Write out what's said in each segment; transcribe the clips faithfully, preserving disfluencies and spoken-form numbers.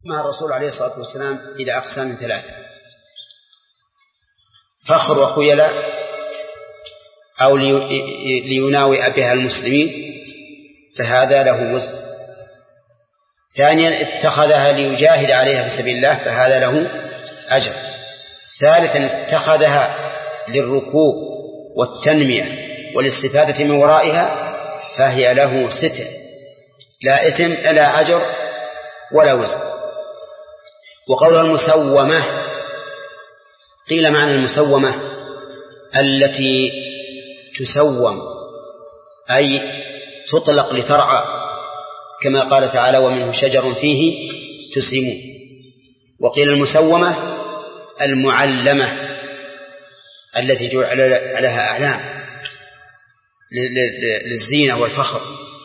مع الرسول عليه الصلاة والسلام إلى أقسام ثلاثة: فخر وخيلاء أو ليناوئ بها المسلمين فهذا له وزن. ثانيا اتخذها ليجاهد عليها في سبيل الله فهذا له أجر. ثالثا اتخذها للركوب والتنمية والاستفادة من ورائها فهي له ستر، لا إثم لا أجر ولا وزن. وقولها المسومة، قيل معنى المسومة التي تسوم أي تطلق لترعى، كما قال تعالى: ومنه شجر فيه تسيمون. وقيل المسومة المعلمة التي جعل لها أعلام للزينة والفخر،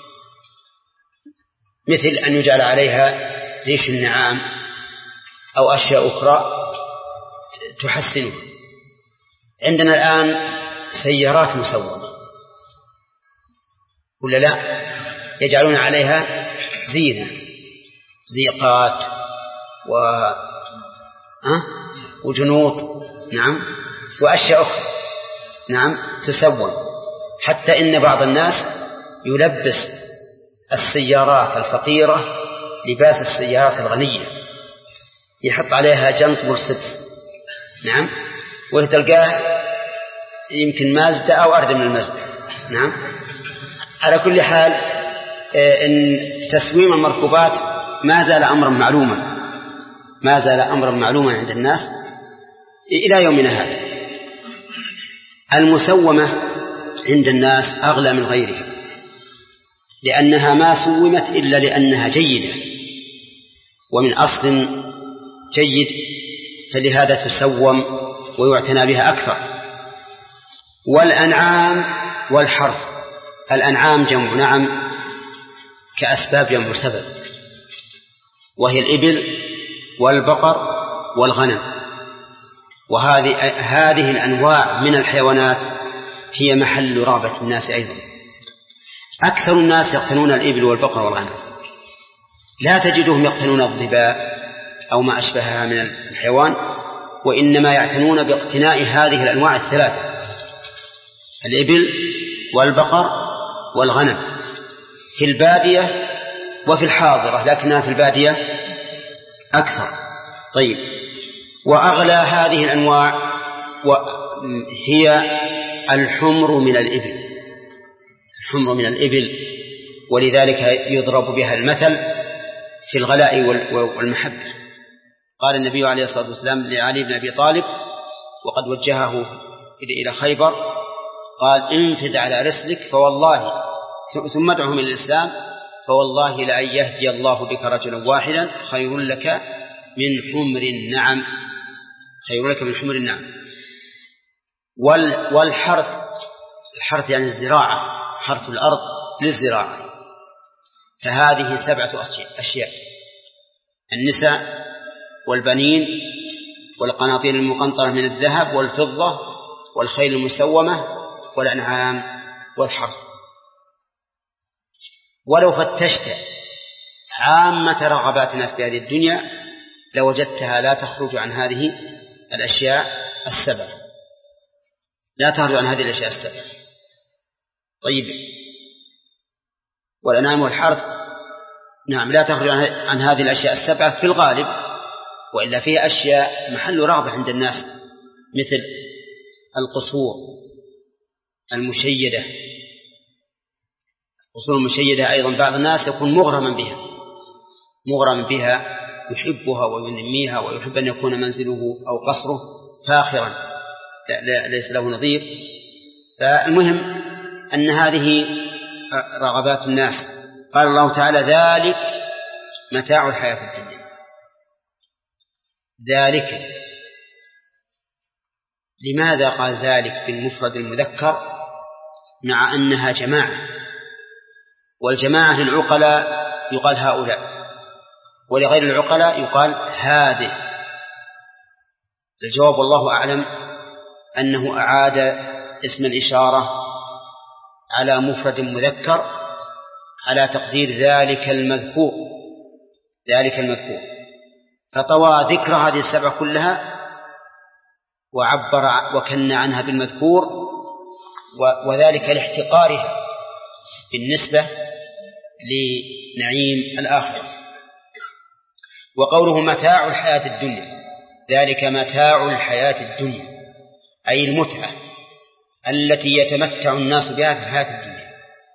مثل أن يجعل عليها ريش النعام أو أشياء أخرى تحسنه. عندنا الآن سيارات مسومة ولا لا؟ يجعلون عليها زينة، زيقات و... أه؟ وجنوط، نعم، وأشياء أخرى، نعم، تسوم. حتى إن بعض الناس يلبس السيارات الفقيرة لباس السيارات الغنية، يحط عليها جنط مرسيدس، نعم، وتلقاه يمكن مازدا أو أردم من المازدا، نعم. على كل حال إن تسويم المركوبات ما زال أمرا معلوما، ما زال أمرا معلوما عند الناس إلى يومنا هذا. المسومة عند الناس أغلى من غيرها، لأنها ما سومت إلا لأنها جيدة ومن أصل جيد، فلهذا تسوم ويعتنى بها أكثر. والأنعام والحرث، الأنعام جمع نعم كأسباب جمع سبب، وهي الإبل والبقر والغنم. وهذه هذه الأنواع من الحيوانات هي محل رغبة الناس أيضا. أكثر الناس يقتنون الإبل والبقر والغنم، لا تجدهم يقتنون الظباء أو ما أشبهها من الحيوان، وإنما يعتنون باقتناء هذه الأنواع الثلاثة: الإبل والبقر والغنم، في البادية وفي الحاضرة، لكنها في البادية أكثر. طيب، وأغلى هذه الأنواع هي الحمر من الإبل، الحمر من الإبل، ولذلك يضرب بها المثل في الغلاء والمحبة. قال النبي عليه الصلاة والسلام لعلي بن أبي طالب وقد وجهه إلى خيبر، قال: انفذ على رسلك فوالله ثم ادعهم إلى الإسلام فوالله لأن يهدي الله بك رجلا واحدا خير لك من حمر النعم، خير لك من حمر النعم. والحرث، الحرث يعني الزراعة، حرث الأرض للزراعة، فهذه سبعة أشياء: النساء والبنين والقناطير المقنطرة من الذهب والفضة والخيل المسومة والأنعام والحرث. ولو فتشت عامة رغبات الناس بهذه الدنيا لوجدتها لا تخرج عن هذه الأشياء السبع، لا تخرج عن هذه الأشياء السبع. طيب، والأنعام والحرث نعم لا تخرج عن هذه الأشياء السبعة في الغالب، وإلا فيها أشياء محل رغبة عند الناس، مثل القصور المشيدة. القصور المشيدة أيضا بعض الناس يكون مغرما بها، مغرما بها، يحبها وينميها ويحب أن يكون منزله أو قصره فاخرا لا لا ليس له نظير. فالمهم أن هذه رغبات الناس. قال الله تعالى: ذلك متاع الحياة الدنيا. ذلك، لماذا قال ذلك بالمفرد المذكر مع أنها جماعة؟ والجماعة للعقلاء يقال هؤلاء، ولغير العقلاء يقال هذه. الجواب والله أعلم أنه أعاد اسم الإشارة على مفرد مذكر على تقدير ذلك المذكور، ذلك المذكور. فطوى ذكر هذه السبع كلها وعبر وكن عنها بالمذكور، وذلك لاحتقارها بالنسبة لنعيم الآخرة. وقوله متاع الحياة الدنيا، ذلك متاع الحياة الدنيا أي المتعة التي يتمتع الناس بها في الحياة الدنيا،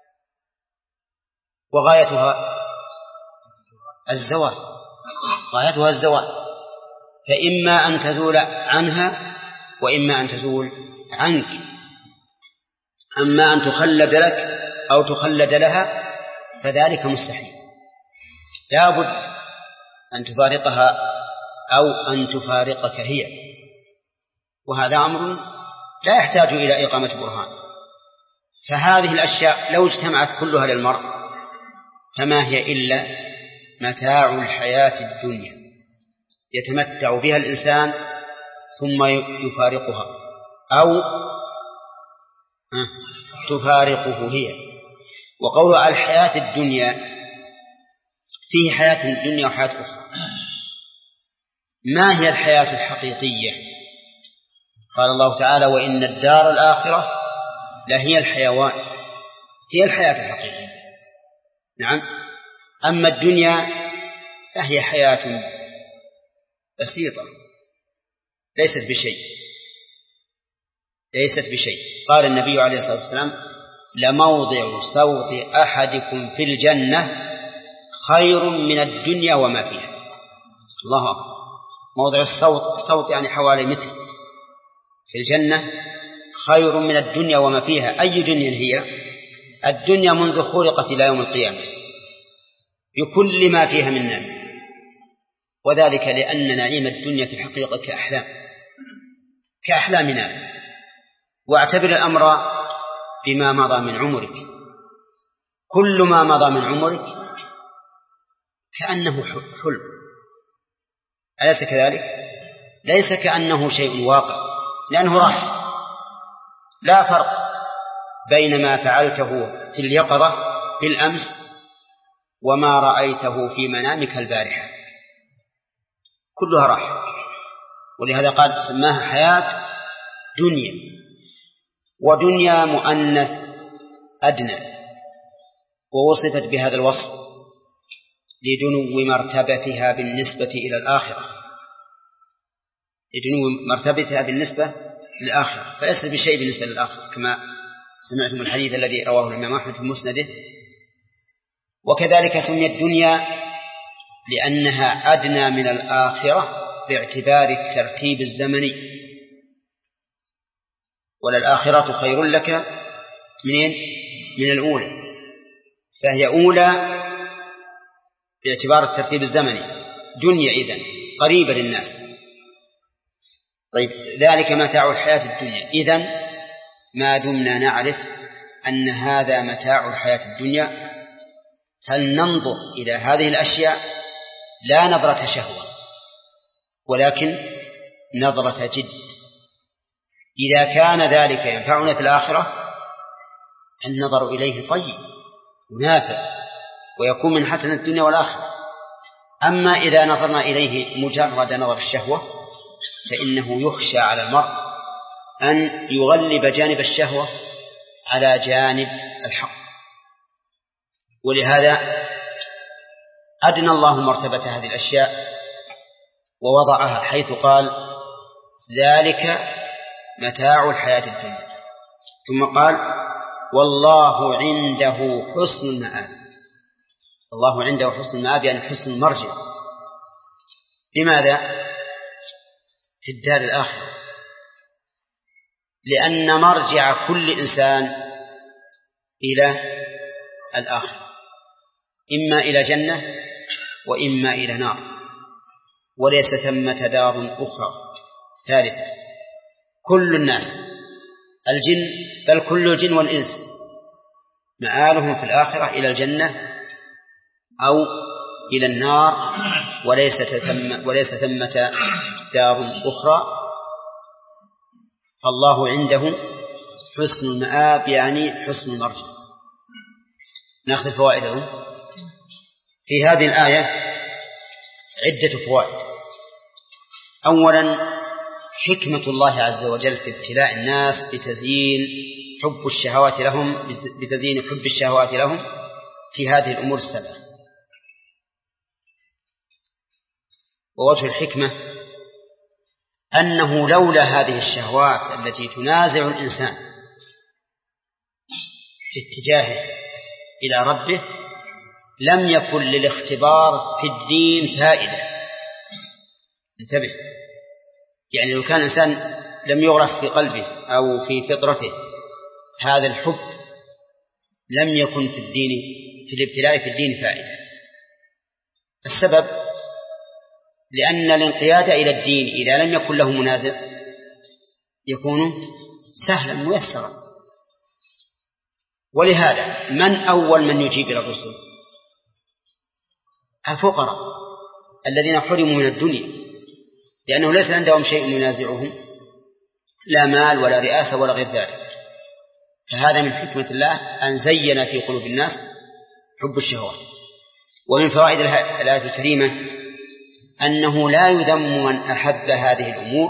وغايتها الزوال، غايتها الزوال، فإما أن تزول عنها وإما أن تزول عنك. أما أن تخلد لك أو تخلد لها فذلك مستحيل، لا بد أن تفارقها أو أن تفارقك هي، وهذا أمر لا يحتاج إلى إقامة برهان. فهذه الأشياء لو اجتمعت كلها للمرء فما هي إلا متاع الحياة الدنيا يتمتع بها الإنسان ثم يفارقها أو تفارقه هي. وقول الحياة الدنيا فيه حياة الدنيا وحياة أخرى. ما هي الحياة الحقيقية؟ قال الله تعالى وإن الدار الآخرة لهي الحيوان، هي الحياة الحقيقية. نعم. أما الدنيا فهي حياة بسيطة ليست بشيء ليست بشيء قال النبي عليه الصلاة والسلام لموضع صوت أحدكم في الجنة خير من الدنيا وما فيها. الله أكبر. موضع الصوت، الصوت يعني حوالي متر في الجنة خير من الدنيا وما فيها. أي دنيا هي؟ الدنيا منذ خلقت إلى يوم القيامة بكل ما فيها من نعم، وذلك لأن نعيم الدنيا في الحقيقة كأحلام كأحلامنا. واعتبر الأمر بما مضى من عمرك، كل ما مضى من عمرك كأنه حلم، أليس كذلك؟ ليس كأنه شيء واقع، لأنه راح. لا فرق بين ما فعلته في اليقظة بالأمس وما رأيته في منامك البارحة، كلها راح. ولهذا قال سماها حياة دنيا، ودنيا مؤنث أدنى، ووصفت بهذا الوصف لدنو مرتبتها بالنسبة إلى الآخرة، لدنو مرتبتها بالنسبة للآخرة، فليس بشيء بالنسبة للآخرة كما سمعتم الحديث الذي رواه الإمام أحمد في مسنده. وكذلك سميت الدنيا لأنها أدنى من الآخرة باعتبار الترتيب الزمني، وللآخرة خير لك منين؟ من الأولى، فهي أولى باعتبار الترتيب الزمني. دنيا إذن قريبة للناس. طيب ذلك متاع الحياة الدنيا. إذن ما دمنا نعرف أن هذا متاع الحياة الدنيا فلننظر إلى هذه الأشياء لا نظرة شهوة ولكن نظرة جد. إذا كان ذلك ينفعنا في الآخرة النظر إليه طيب ونافع ويكون من حسن الدنيا والآخرة. أما إذا نظرنا إليه مجرد نظر الشهوة فإنه يخشى على المرء أن يغلب جانب الشهوة على جانب الحق. ولهذا أدنى الله مرتبة هذه الأشياء ووضعها حيث قال ذلك متاع الحياة الدنيا، ثم قال والله عنده حسن المآب. الله عنده حسن المآب يعني حسن المرجع. لماذا؟ في الدار الآخرة، لأن مرجع كل إنسان إلى الآخرة، إما إلى جنة وإما إلى نار، وليس ثمة دار أخرى ثالثة. كل الناس الجن بل كل الجن والإنس مآلهم في الآخرة إلى الجنة أو إلى النار، وليس ثم وليس ثمة دار أخرى. فالله عنده حسن المآب يعني حسن المرجع. نأخذ فوائده في هذه الآية عدة فوائد. أولا حكمة الله عز وجل في ابتلاء الناس بتزيين حب الشهوات لهم بتزيين حب الشهوات لهم في هذه الأمور السبعة. ووجه الحكمة أنه لولا هذه الشهوات التي تنازع الإنسان في اتجاهه إلى ربه لم يكن للاختبار في الدين فائدة. انتبه، يعني لو كان الإنسان لم يغرس في قلبه أو في فطرته هذا الحب لم يكن في الدين في الابتلاء في الدين فائدة. السبب لأن الانقياد إلى الدين إذا لم يكن له منازع يكون سهلا ميسرا. ولهذا من أول من يجيب إلى الرسل؟ الفقراء الذين حرموا من الدنيا، لأنه ليس عندهم شيء ينازعهم، لا مال ولا رئاسة ولا غير ذلك. فهذا من حكمة الله أن زين في قلوب الناس حب الشهوات. ومن فوائد الآية الكريمة أنه لا يذم من أحب هذه الأمور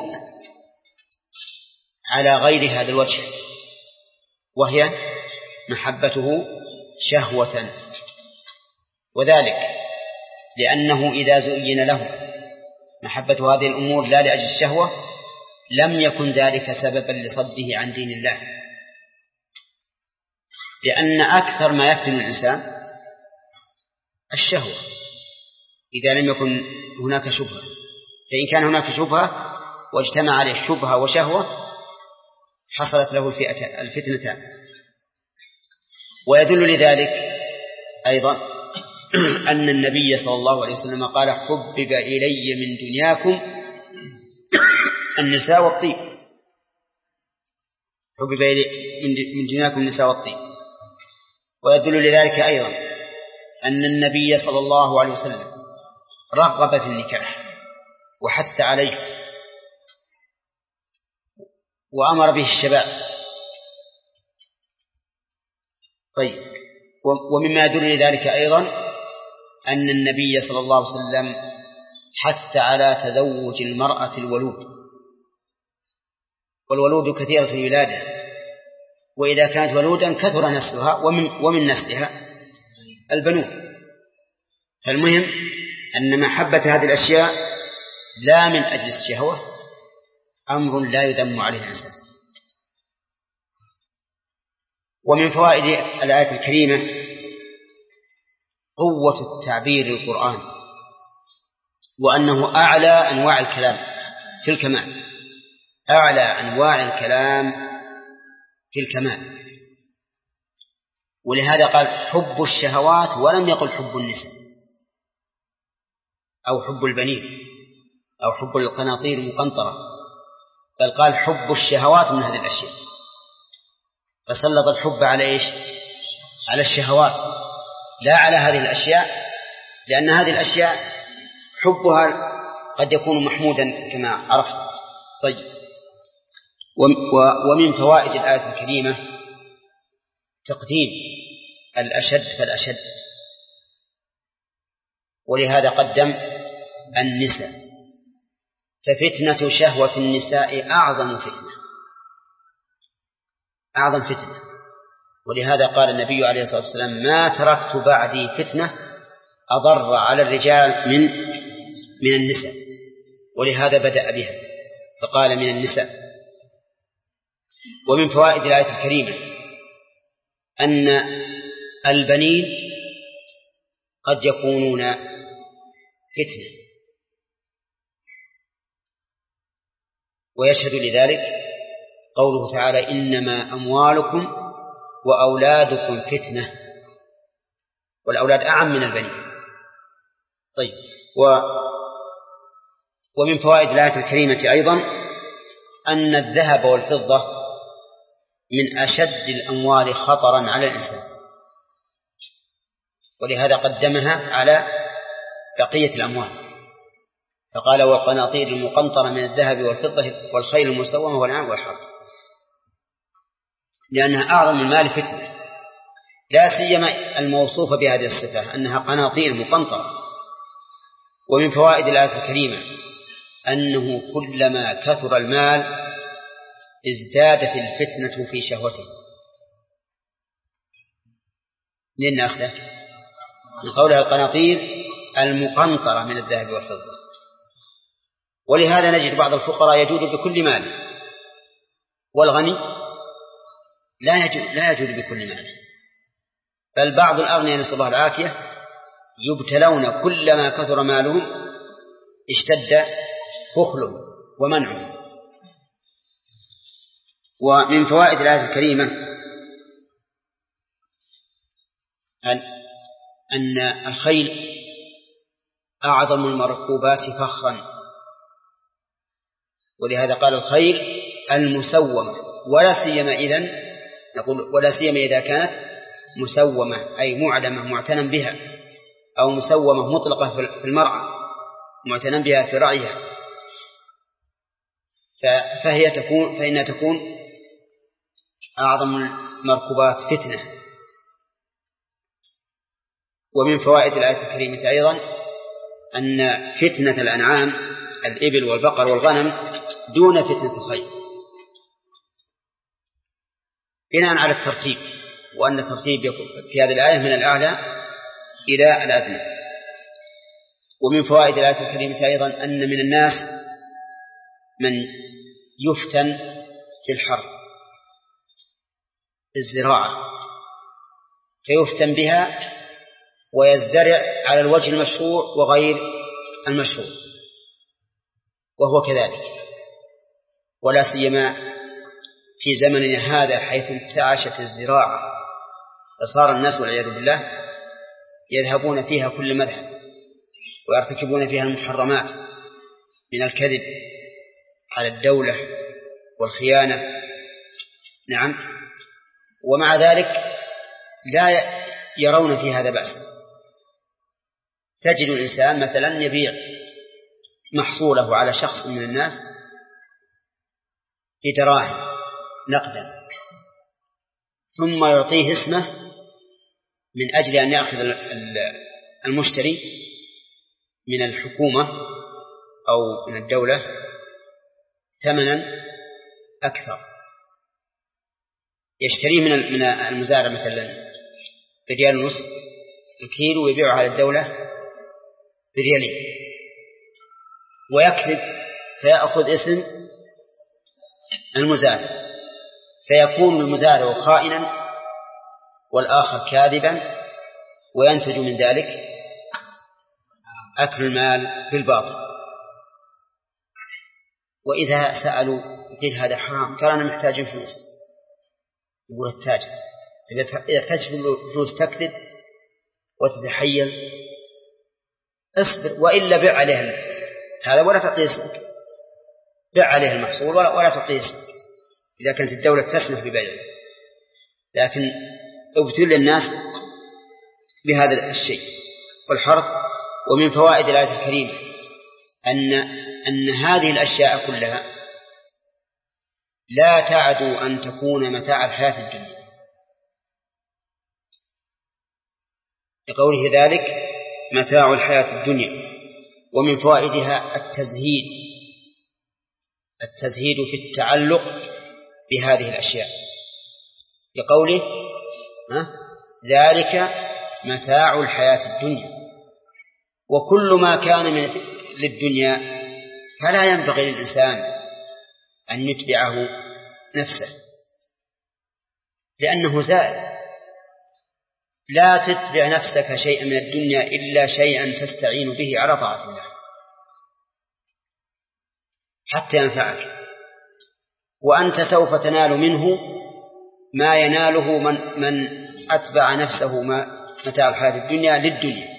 على غير هذا الوجه، وهي محبته شهوة، وذلك لأنه إذا زين له محبة هذه الأمور لا لأجل الشهوة لم يكن ذلك سببا لصده عن دين الله، لأن أكثر ما يفتن الإنسان الشهوة إذا لم يكن هناك شبهة. فإن كان هناك شبهة واجتمع عليه شبهة وشهوة حصلت له الفتنتان. ويدل لذلك أيضا أن النبي صلى الله عليه وسلم قال حبب إلي من دنياكم النساء والطيب. حبب إلي من دنياكم النساء والطيب. ويدل لذلك أيضا أن النبي صلى الله عليه وسلم رغب في النكاح وحث عليه وأمر به الشباب. طيب، ومما يدل لذلك أيضا أن النبي صلى الله عليه وسلم حث على تزوج المرأة الولود، والولود كثيرة الولادة، وإذا كانت ولودا كثر نسلها ومن, ومن نسلها البنون. فالمهم أن محبة هذه الأشياء لا من أجل الشهوة أمر لا يذم عليه الإنسان. ومن فوائد الآية الكريمة قوة التعبير القرآن، وأنه أعلى أنواع الكلام في الكمال، أعلى أنواع الكلام في الكمال. ولهذا قال حب الشهوات ولم يقل حب النساء أو حب البنين أو حب القناطير المقنطرة، بل قال حب الشهوات من هذه الأشياء، فسلط الحب على إيش؟ على الشهوات لا على هذه الأشياء، لأن هذه الأشياء حبها قد يكون محمودا كما عرفت. طيب، ومن فوائد الآية الكريمة تقديم الأشد فالأشد، ولهذا قدم النساء، ففتنة شهوة النساء أعظم فتنة أعظم فتنة ولهذا قال النبي عليه الصلاة والسلام ما تركت بعدي فتنة أضر على الرجال من من النساء، ولهذا بدأ بها فقال من النساء. ومن فوائد الآية الكريمة أن البنين قد يكونون فتنة، ويشهد لذلك قوله تعالى إنما أموالكم وأولادكم فتنة، والأولاد أعم من البنين. طيب، و ومن فوائد الآية الكريمة أيضا أن الذهب والفضة من أشد الأموال خطرا على الإنسان، ولهذا قدمها على بقية الأموال فقال والقناطير المقنطرة من الذهب والفضة والخيل المسومة والأنعام والحرث، لأنها أعظم المال فتنة، لا سيما الموصوفة بهذه الصفة أنها قناطير مقنطرة. ومن فوائد الآية الكريمة أنه كلما كثر المال ازدادت الفتنة في شهوته. لن أخذه من قولها القناطير المقنطرة من الذهب والفضة. ولهذا نجد بعض الفقراء يجود بكل ماله، والغني لا يجود, لا يجود بكل ماله، بل بعض الأغنياء نسأل الله العافية يبتلون كلما كثر مالهم اشتد بخلهم ومنعهم. ومن فوائد الآية الكريمة أن الخيل أعظم المركوبات فخرا، ولهذا قال الخيل المسومة، ولا سيما إذن نقول ولا سيما إذا كانت مسومة أي معلمة معتنى بها، أو مسومة مطلقة في المرعى معتنى بها في رعيها، فهي تكون فإنها تكون أعظم المركوبات فتنة. ومن فوائد الآية الكريمة أيضا أن فتنة الأنعام الإبل والبقر والغنم دون فتنة الخيل بناء على الترتيب، وأن الترتيب في هذه الآية من الأعلى إلى الأدنى. ومن فوائد الآية الكريمة أيضا أن من الناس من يفتن في الحرث الزراعة فيفتن بها ويزدرع على الوجه المشروع وغير المشروع، وهو كذلك، ولا سيما في زمننا هذا حيث انتعشت الزراعة فصار الناس والعياذ بالله يذهبون فيها كل مذهب ويرتكبون فيها المحرمات من الكذب على الدولة والخيانة. نعم، ومع ذلك لا يرون في هذا بأسا. تجد الإنسان مثلا يبيع محصوله على شخص من الناس بدراهم نقدا، ثم يعطيه اسمه من أجل أن يأخذ المشتري من الحكومة أو من الدولة ثمنا أكثر، يشتريه من المزارع مثلا بريال ونصف الكيلو ويبيعه على الدولة بريالين، ويكذب فيأخذ اسم المزارع، فيكون المزارع خائنا والآخر كاذبا، وينتج من ذلك أكل المال بالباطل. وإذا سألوا قيل هذا حرام، قال أنا محتاج فلوس، يقول التاجر إذا تحتاج فلوس تكذب وتتحيل اصبر، وإلا بيع عليه هذا ولا تعطيه اسمك، بيع عليه المحصول ولا تعطيه اسمك إذا كانت الدولة تسمح ببيعه. لكن ابتل الناس بهذا الشيء والحرث. ومن فوائد الآية الكريمة أن أن هذه الأشياء كلها لا تعدو أن تكون متاع الحياة الدنيا، لقوله ذلك متاع الحياة الدنيا. ومن فوائدها التزهيد التزهيد في التعلق بهذه الأشياء، لقوله ذلك متاع الحياة الدنيا. وكل ما كان من للدنيا فلا ينبغي للإنسان أن يتبعه نفسه، لأنه زائل. لا تتبع نفسك شيئا من الدنيا إلا شيئا تستعين به على طاعة الله حتى ينفعك، وأنت سوف تنال منه ما يناله من, من أتبع نفسه ما متاع الحياة الدنيا للدنيا.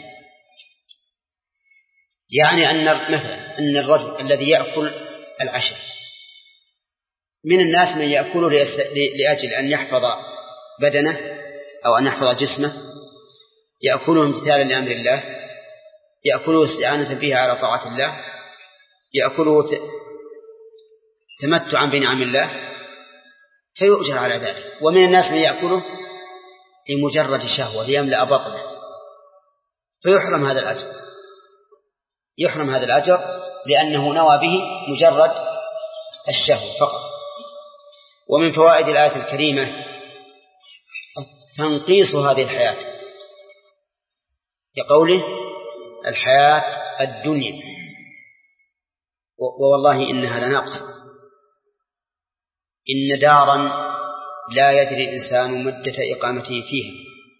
يعني أن مثلا أن الرجل الذي يأكل العشاء من الناس من يأكله لأجل أن يحفظ بدنه أو أن يحفظ جسمه، يأكله امتثالا لأمر الله، يأكله استعانة به على طاعة الله، يأكله تمتعا بنعم الله، فيؤجر على ذلك. ومن الناس من يأكله لمجرد شهوة ليملأ بطنه، فيحرم هذا الأجر يحرم هذا الأجر لأنه نوى به مجرد الشهوة فقط. ومن فوائد الآية الكريمة تنقيص هذه الحياة لقوله الحياة الدنيا، ووالله إنها لنقص. إن دارا لا يدري الإنسان مدة إقامته فيها،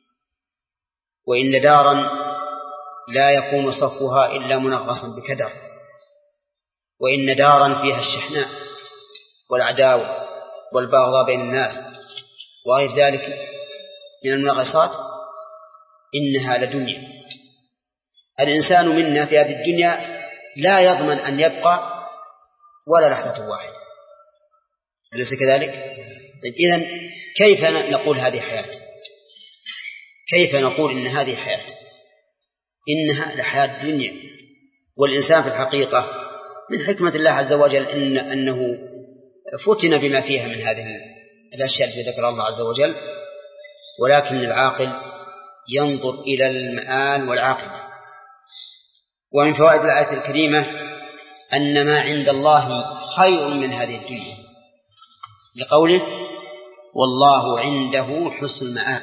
وإن دارا لا يكون صفوها إلا منغصا بكدر، وإن دارا فيها الشحناء والعداوة والبغضاء بين الناس وغير ذلك من المنغصات، إنها لدنيا. الإنسان منا في هذه الدنيا لا يضمن أن يبقى ولا لحظة واحدة، أليس كذلك؟ إذن كيف نقول هذه حياة؟ كيف نقول إن هذه حياة؟ إنها لحياة الدنيا. والإنسان في الحقيقة من حكمة الله عز وجل إن أنه فتن بما فيها من هذه الأشياء التي ذكر الله عز وجل، ولكن العاقل ينظر إلى المآل والعاقبة. ومن فوائد الآية الكريمة أن ما عند الله خير من هذه الدنيا، لقوله والله عنده حسن المآب.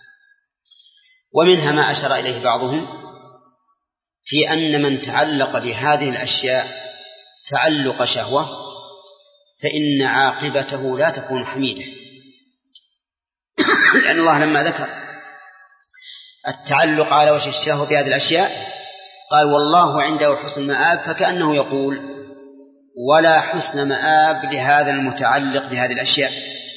ومنها ما أشار إليه بعضهم في أن من تعلق بهذه الأشياء تعلق شهوة فإن عاقبته لا تكون حميدة، لأن الله لما ذكر التعلق على وجه الشهوة بهذه الأشياء قال والله عنده حسن المآب، فكأنه يقول ولا حسن مآب لهذا المتعلق بهذه الأشياء،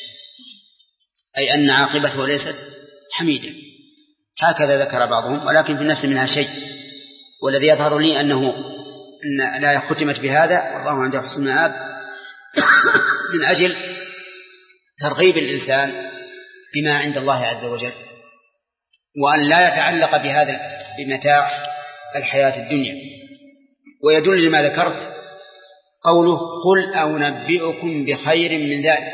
أي أن عاقبته ليست حميدة. هكذا ذكر بعضهم، ولكن في النفس منها شيء، والذي يظهر لي أنه أن لا ختمت بهذا والله عنده حسن المآب من أجل ترغيب الإنسان بما عند الله عز وجل، وأن لا يتعلق بهذا بمتاع الحياة الدنيا. ويدل لما ذكرت قوله قل أنبئكم بخير من ذلك.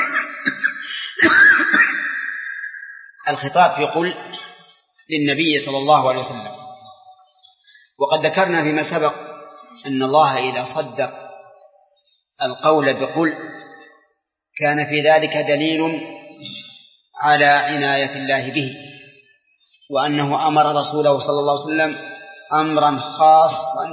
الخطاب في قل للنبي صلى الله عليه وسلم، وقد ذكرنا فيما سبق أن الله إذا صدق القول بقل كان في ذلك دليل على عناية الله به، وأنه أمر رسوله صلى الله عليه وسلم أمرا خاصا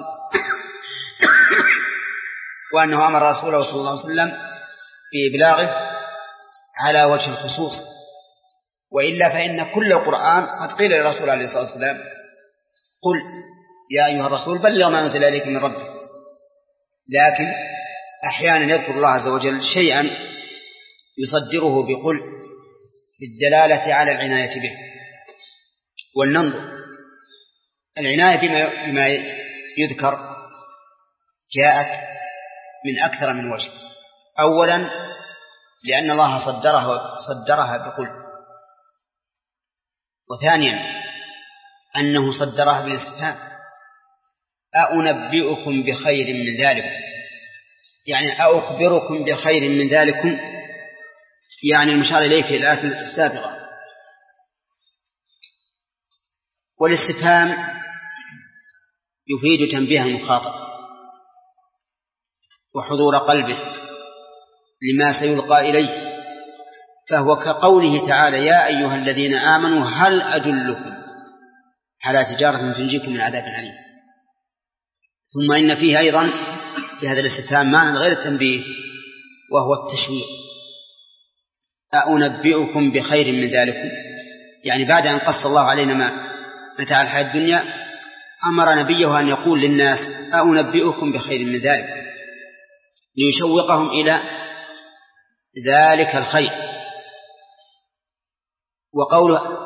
وأنه أمر رسوله صلى الله عليه وسلم بإبلاغه على وجه الخصوص. وإلا فإن كل القرآن قد قيل للرسول عليه الصلاة والسلام قل يا أيها الرسول بلغ ما أنزل إليك من ربك، لكن أحيانا يذكر الله عز وجل شيئا يصدره بقل بالدلالة على العناية به. ولننظر العناية بما, بما يذكر جاءت من أكثر من وجه. أولا لأن الله صدرها, صدرها بقل، وثانيا أنه صدرها بالاستفهام أأنبئكم بخير من ذلك، يعني أخبركم بخير من ذلكم، يعني المشار إليه في الآية السابقة. والاستفهام يفيد تنبيه المخاطب وحضور قلبه لما سيلقى إليه، فهو كقوله تعالى يا أيها الذين آمنوا هل أدلكم على تجارة تنجيكم من عذاب أليم. ثم إن فيه أيضا في هذا الاستفهام معنى غير التنبيه وهو التشويق. أنبئكم بخير من ذلكم، يعني بعد أن قص الله علينا ما متاع الحياة الدنيا أمر نبيه أن يقول للناس أنبئكم بخير من ذلك ليشوقهم إلى ذلك الخير. وقوله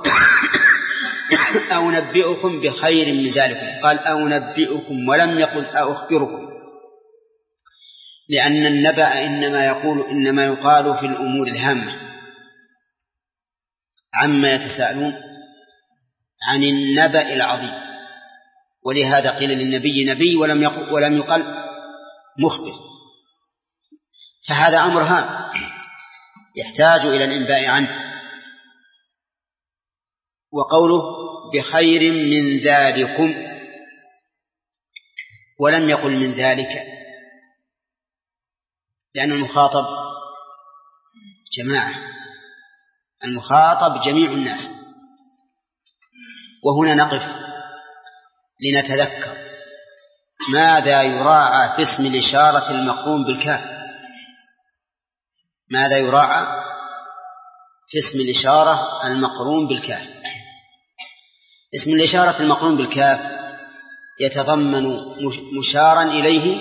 أنبئكم بخير من ذلكم قال أنبئكم ولم يقل أخبركم، لأن النبأ إنما يقول إنما يقال في الأمور الهامة عما يتساءلون عن النبأ العظيم، ولهذا قيل للنبي نبي ولم يقل, ولم يقل مخبر، فهذا أمر هام يحتاج إلى الإنباء عنه. وقوله بخير من ذلكم ولم يقل من ذلك، لأن المخاطب جماعة، المخاطب جميع الناس. وهنا نقف لنتذكر ماذا يراعى في اسم الإشارة المقرون بالكاف. ماذا يراعى في اسم الإشارة المقرون بالكاف؟ اسم الإشارة المقرون بالكاف يتضمن مشارا إليه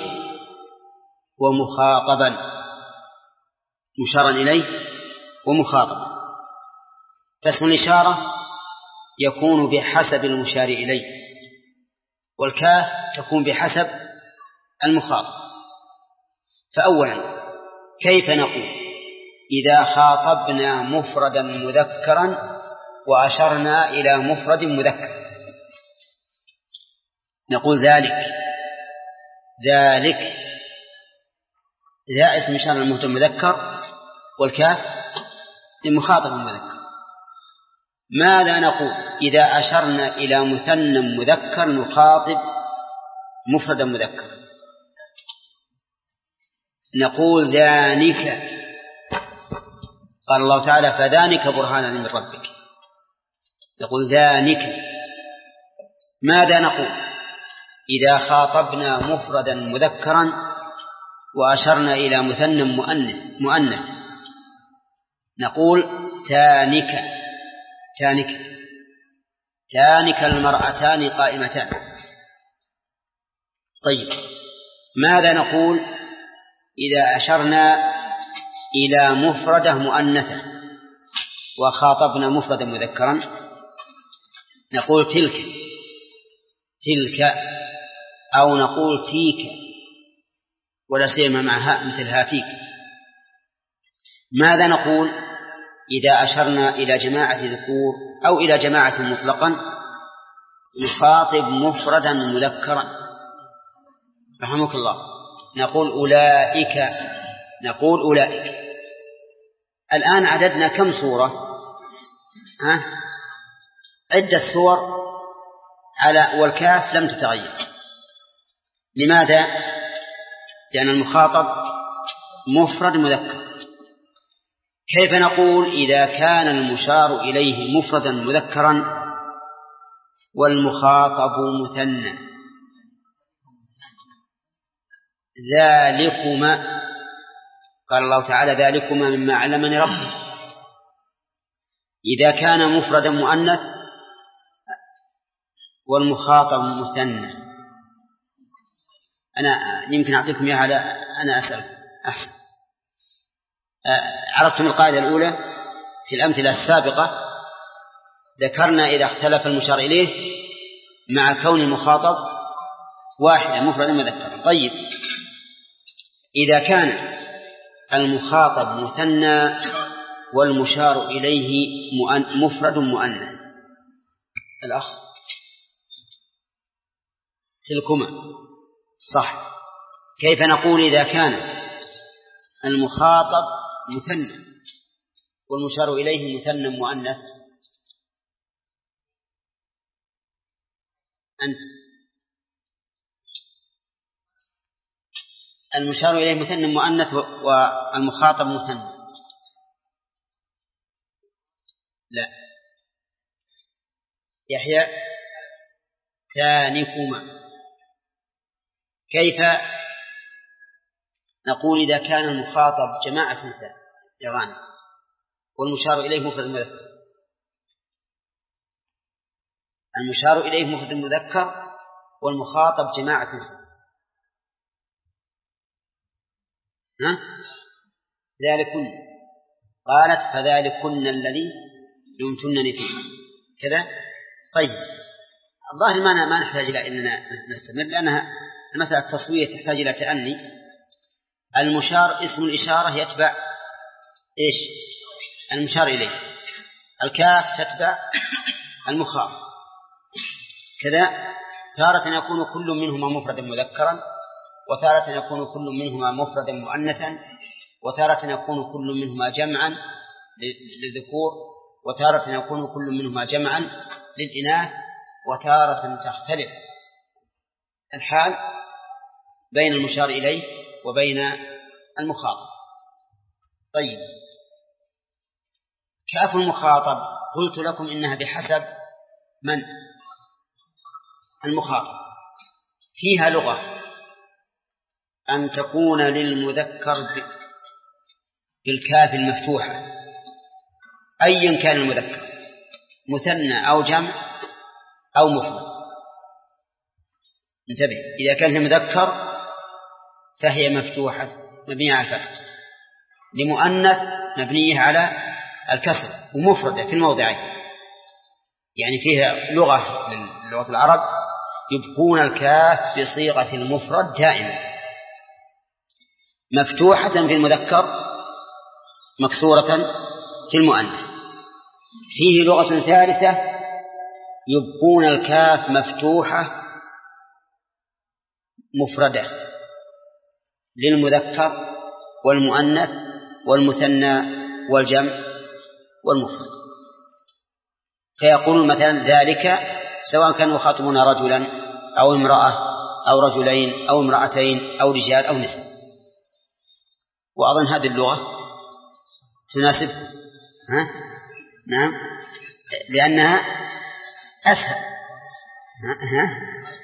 ومخاطبا، مشارا إليه ومخاطبا. فاسم الإشارة يكون بحسب المشار إليه، والكاف تكون بحسب المخاطب. فأولا كيف نقول إذا خاطبنا مفردا مذكرا وأشرنا إلى مفرد مذكر؟ نقول ذلك ذلك ذا اسم إشارة للمفرد المذكر، والكاف للمخاطب المذكر. ماذا نقول إذا أشرنا إلى مثنى مذكر نخاطب مفردا مذكر؟ نقول ذانك، قال الله تعالى فذانك برهانان من ربك. نقول ذانك. ماذا نقول إذا خاطبنا مفردا مذكرا وأشرنا إلى مثنى مؤنث مؤنث؟ نقول تانك تانك تانك المرأتان قائمتان. طيب ماذا نقول إذا أشرنا إلى مفردة مؤنثة وخاطبنا مفردا مذكرا؟ نقول تلك تلك أو نقول تيك، ولا سيما مع هاء مثل هاتيك. ماذا نقول إذا أشرنا إلى جماعة ذكور أو إلى جماعة مطلقا نخاطب مفردا مذكرا؟ رحمك الله. نقول أولئك نقول أولئك. الآن عددنا كم صورة؟ ها؟ عدة صور على والكاف لم تتغير. لماذا؟ لأن المخاطب مفرد مذكر. كيف نقول إذا كان المشار إليه مفردا مذكرا والمخاطب مثنى؟ ذلكما، قال الله تعالى ذلكما مما علمني ربي. إذا كان مفردا مؤنث والمخاطب مثنى، أنا يمكن أعطيكم إياها على أنا أسأل أحسن. عرفتم القاعدة الأولى في الأمثلة السابقة؟ ذكرنا إذا اختلف المشار إليه مع كون المخاطب واحدا مفردا مذكرا. طيب إذا كان المخاطب مثنى والمشار إليه مفرد مؤنث، الأخ تلكما صح. كيف نقول إذا كان المخاطب مثنى والمشار إليه مثنى مؤنث؟ أنت المشار إليه مثنى مؤنث والمخاطب مثنى. لا. يحيى تانكما. كيف نقول إذا كان المخاطب جماعة نساء يا غانم والمشار إليه مفرد مذكر؟ المشار إليه مفرد مذكر والمخاطب جماعة نساء. ها؟ ذلكن. قالت فذلكن الذي لمتنني فيه كذا. طيب الظاهر ما ما نحتاج إلى أننا نستمر، لأنها المسألة التصوير تحتاج إلى تأني. المشار اسم الإشارة يتبع إيش؟ المشار إليه. الكاف تتبع المخاطب كذا. تارة يكون كل منهما مفردا مذكرا، وتارة يكون كل منهما مفردا مؤنثا، وتارة يكون كل منهما جمعا للذكور، وتارة يكون كل منهما جمعا للإناث، وتارة تختلف الحال بين المشار إليه وبين المخاطب. طيب، كاف المخاطب قلت لكم إنها بحسب من؟ المخاطب. فيها لغة أن تكون للمذكر بالكاف المفتوحة أيا كان المذكر، مثنى أو جمع أو مفرد. انتبه، إذا كان المذكر فهي مفتوحة مبنية على الفتح، لمؤنث مبنية على الكسر، ومفردة في الموضعين. يعني فيها لغة للغة العرب يبقون الكاف في صيغة المفرد دائما، مفتوحة في المذكر مكسورة في المؤنث. فيه لغة ثالثة يبقون الكاف مفتوحة مفردة للمذكر والمؤنث والمثنى والجمع والمفرد. فيقول مثلا ذلك سواء كانوا يخاطبون رجلا أو امرأة أو رجلين أو امرأتين أو رجال أو نساء. وأظن هذه اللغة تناسب، ها؟ نعم، لأنها أسهل. ها؟ ها؟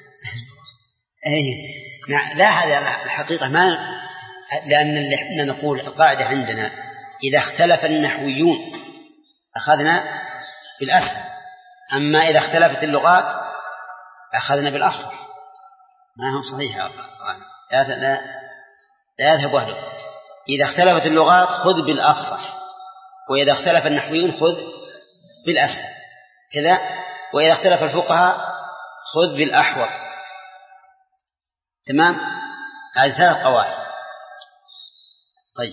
أيه. نعم. لا، هذا الحقيقة ما، لأن اللي احنا نقول القاعدة عندنا إذا اختلف النحويون أخذنا بالأسهل، أما إذا اختلفت اللغات أخذنا بالأفصح. ما هو صحيح، لا لا لا يذهب أهله. إذا اختلفت اللغات خذ بالأفصح، وإذا اختلف النحويون خذ بالأسهل كذا، وإذا اختلف الفقهاء خذ بالأحوط. تمام؟ هذه ثلاث قواعد. طيب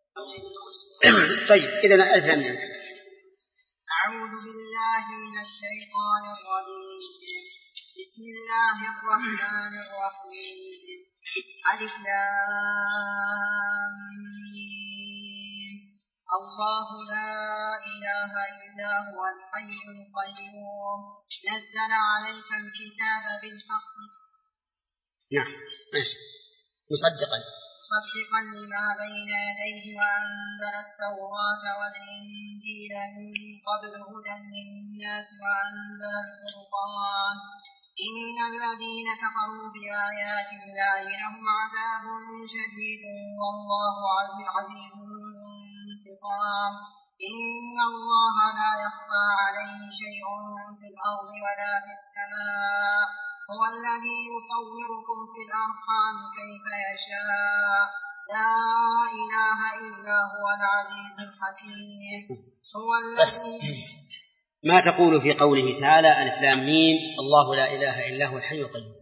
طيب إذن أذن. أعوذ بالله من الشيطان الرجيم. بسم الله الرحمن الرحيم. ألف لام ميم. الله لا إله إلا هو الحي القيوم نزل عليك الكتاب بالحق. نعم ماشي. مصدقا مصدقا لما بين يديه وأنزل التوراة والإنجيل من قبل هدى للناس وأنزل الفرقان. إن الذين كفروا بآيات الله لهم عذاب شديد والله عزيز انتقام. إن الله لا يخفى عليه شيء في الأرض ولا في السماء، هو الذي يصوركم في الأرحام كيف يشاء، لا إله إلا هو العزيز الحكيم. هو الذي ما تقول في قوله تعالى ألف لام ميم الله لا إله إلا هو الحي القيوم؟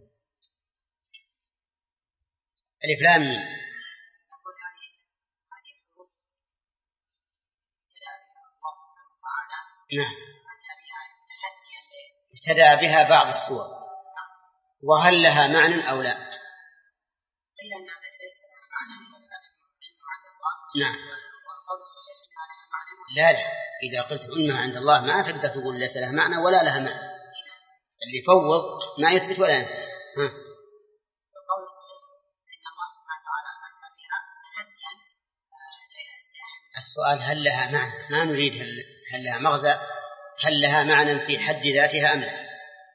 ألف لام ميم نعم ابتدأ بها بعض السور، وهل لها معنى أو لا؟ نعم. لا لا، إذا قلت علمها عند الله ما تقدر تقول ليس لها معنى ولا لها معنى. اللي فوض ما يثبت ولا ينفي. ها. السؤال هل لها معنى، ما نريد هل, هل لها مغزى، هل لها معنى في حد ذاتها أم لا؟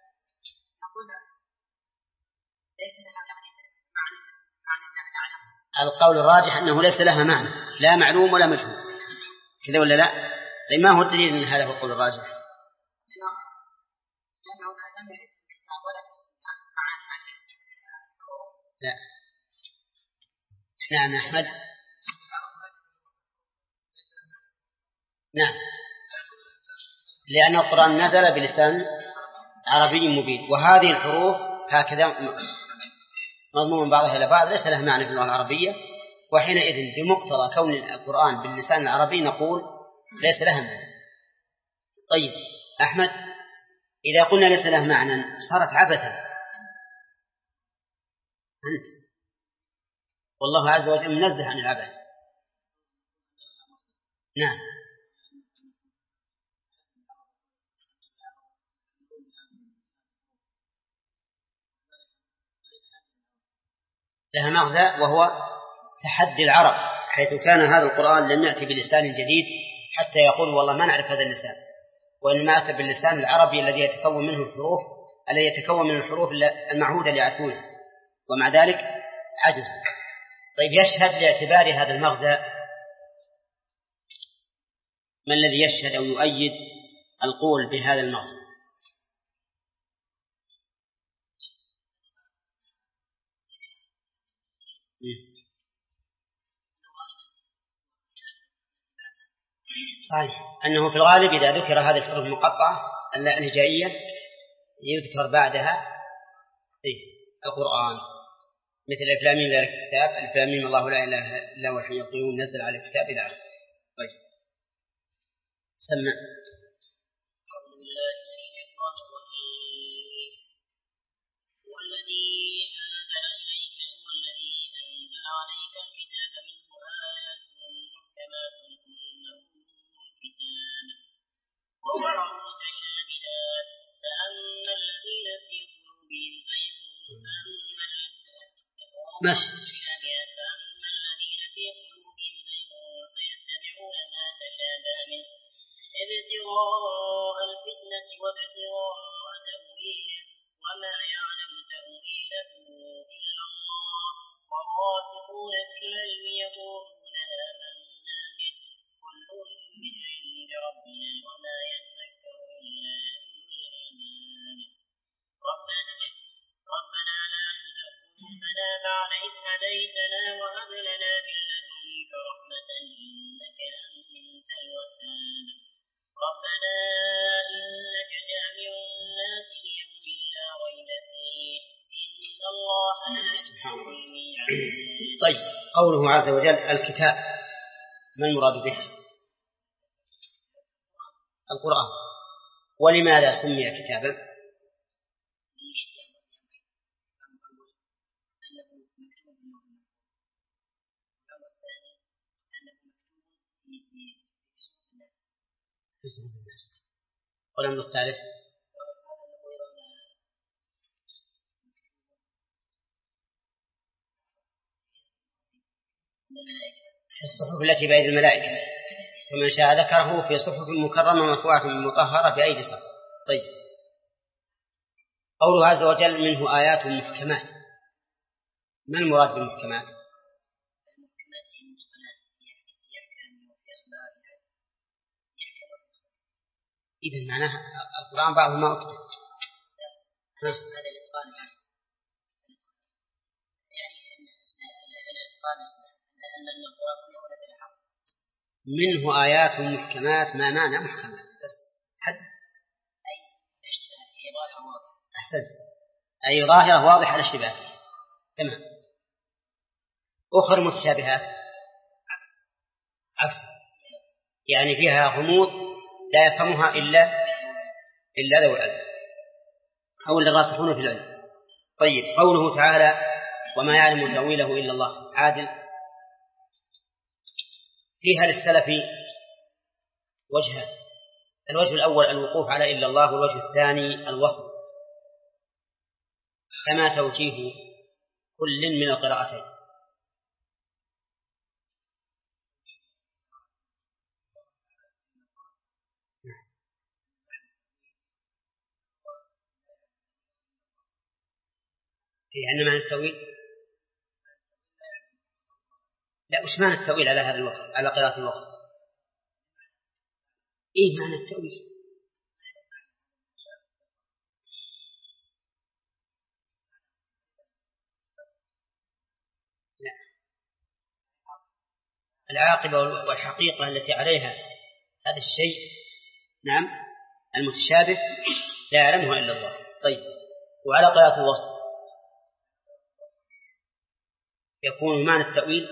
القول الراجح أنه ليس لها معنى، لا معلوم ولا مجهول، كذا ولا لا؟ طيب ما هو الدليل أن هذا هو القول الراجح؟ لا. نعم أحمد. نعم، لأن القرآن نزل بلسان عربي مبين، وهذه الحروف هكذا مضمون بعضها إلى بعض ليس لها معنى في اللغة العربية، وحينئذ بمقتضى كون القرآن باللسان العربي نقول ليس لها معنى. طيب أحمد، إذا قلنا ليس لها معنى صارت عبثا. أنت والله عز وجل منزه عن العبث. نعم. لها مغزى، وهو تحدي العرب، حيث كان هذا القرآن لم يأتي بلسان جديد حتى يقول والله ما نعرف هذا اللسان، وإنما أتى باللسان العربي الذي يتكون منه الحروف الذي يتكون من الحروف المعهودة اللي يعرفونها، ومع ذلك عجزوا. طيب يشهد لاعتبار هذا المغزى من الذي يشهد أو يؤيد القول بهذا المغزى؟ صحيح أنه في الغالب إذا ذكر هذه الحروف المقطعة الهجائية يذكر بعدها القرآن، مثل ألف لام ميم ذلك الكتاب، ألف لام ميم الله لا إله إلا هو الحي القيوم نزل على الكتاب إلى آخره. طيب سمع. ماشي. طيب قوله عز وجل الكتاب ما المراد به؟ القرآن. ولماذا سمي كتابا؟ والأمر الثالث في الصحف التي بأيدي الملائكة، فمن شاء ذكره في صحف مكرمة مرفوعة مطهرة بأيدي صف. طيب قوله عز وجل منه آيات محكمات، ما المراد بالمحكمات؟ إذن معناها القرآن بعضه ما أكتب. منه آيات محكمات، ما معنى محكمات؟ بس حد أحسن أي ظاهرة واضحة الاشتباه. تمام. أخر متشابهات عكس، يعني فيها غموض لا يفهمها إلا إلا ذو العلم أو الراسخون في العلم. طيب قوله تعالى وما يعلم تأويله إلا الله، عادل فيها للسلف وجهان، الوجه الأول الوقوف على إلا الله، والوجه الثاني الوصف، كما توجيه كل من القراءتين. يعني معنى التأويل، لا وش معنى التأويل على هذا الوقت، على قراءة الوقت؟ إيه معنى التأويل؟ لا، العاقبة والحقيقة التي عليها هذا الشيء، نعم المتشابه لا يعلمها إلا الله. طيب وعلى قراءة الوصف يكون معنى التأويل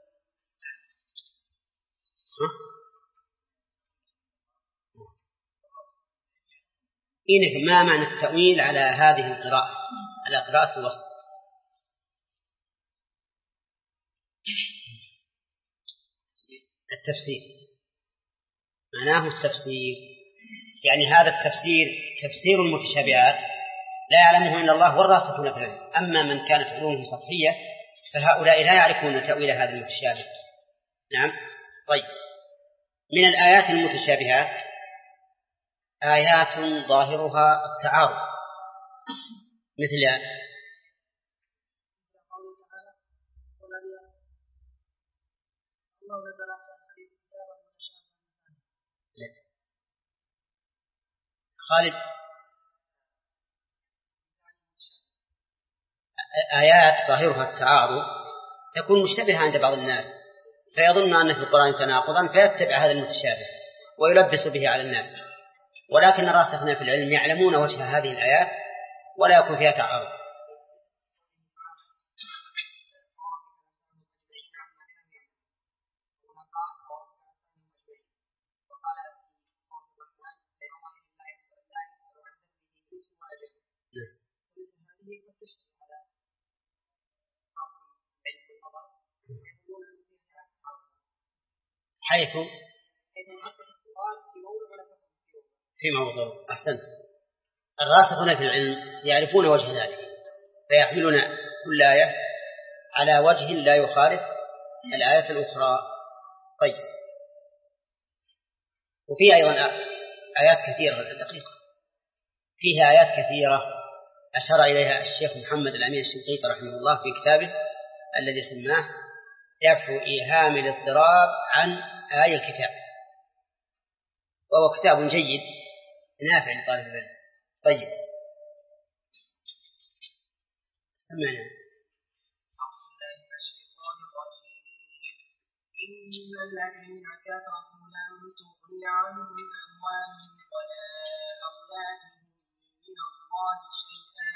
إنك ما معنى التأويل على هذه القراءة، على قراءة الوصف؟ التفسير، معناه التفسير، يعني هذا التفسير تفسير المتشابهات لا يعلمه إلا الله والراسخون في العلم. أما من كانت علومه سطحية فهؤلاء لا يعرفون تأويل هذا المتشابه. نعم. طيب، من الآيات المتشابهات آيات ظاهرها التعارض، مثل خالد، آيات ظاهرها التعارض تكون مشتبهة عند بعض الناس، فيظن أن في القرآن تناقضا فيتبع هذا المتشابه ويلبس به على الناس، ولكن الراسخون في العلم يعلمون وجه هذه الآيات ولا يكون فيها تعارض. حيث في موضوع. أحسنت. الراسخون في العلم يعرفون وجه ذلك فيحملون كل آية على وجه لا يخالف الآية الأخرى. طيب، وفي أيضا آيات كثيرة دقيقة، فيها آيات كثيرة أشار إليها الشيخ محمد الأمين الشنقيطي رحمه الله في كتابه الذي سماه دفع إيهام الاضطراب عن آية الكتاب، وهو كتاب جيد نافع لطالب العلم. طيب، سمعنا. إن الذين كفروا لن تغني عنهم أموالهم ولا أولادهم من الله شيئا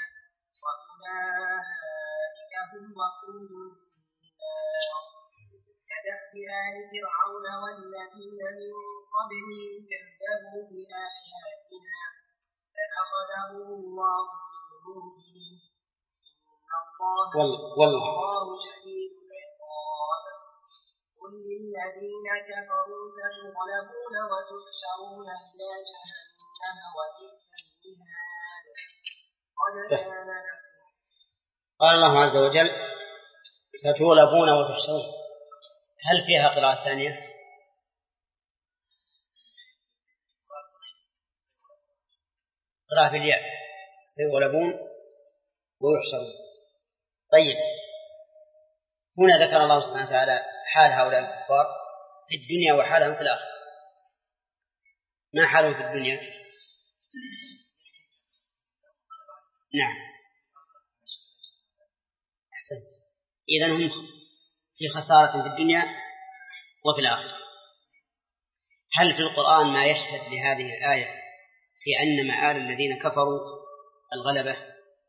وأولئك هم وقود النار. كدأب آل فرعون والذين من قبلهم كذبوا بآياتنا فأخذهم الله بذنوبهم إن الله شديد العقاب. قل للذين كفروا ستغلبون وتحشرون إلى جهنم وبئس المهاد. قال الله عز وجل ستغلبون وتحشرون، هل فيها قراءة ثانية؟ قراءة بالياء، سيغلبون ويحشرون. طيب، هنا ذكر الله سبحانه وتعالى حال هؤلاء الكفار في الدنيا وحالهم في الآخرة. ما حالهم في الدنيا؟ نعم، أحسنت. إذن هم في خسارة في الدنيا وفي الآخرة. هل في القرآن ما يشهد لهذه الآية في أن مآل الذين كفروا الغلبة؟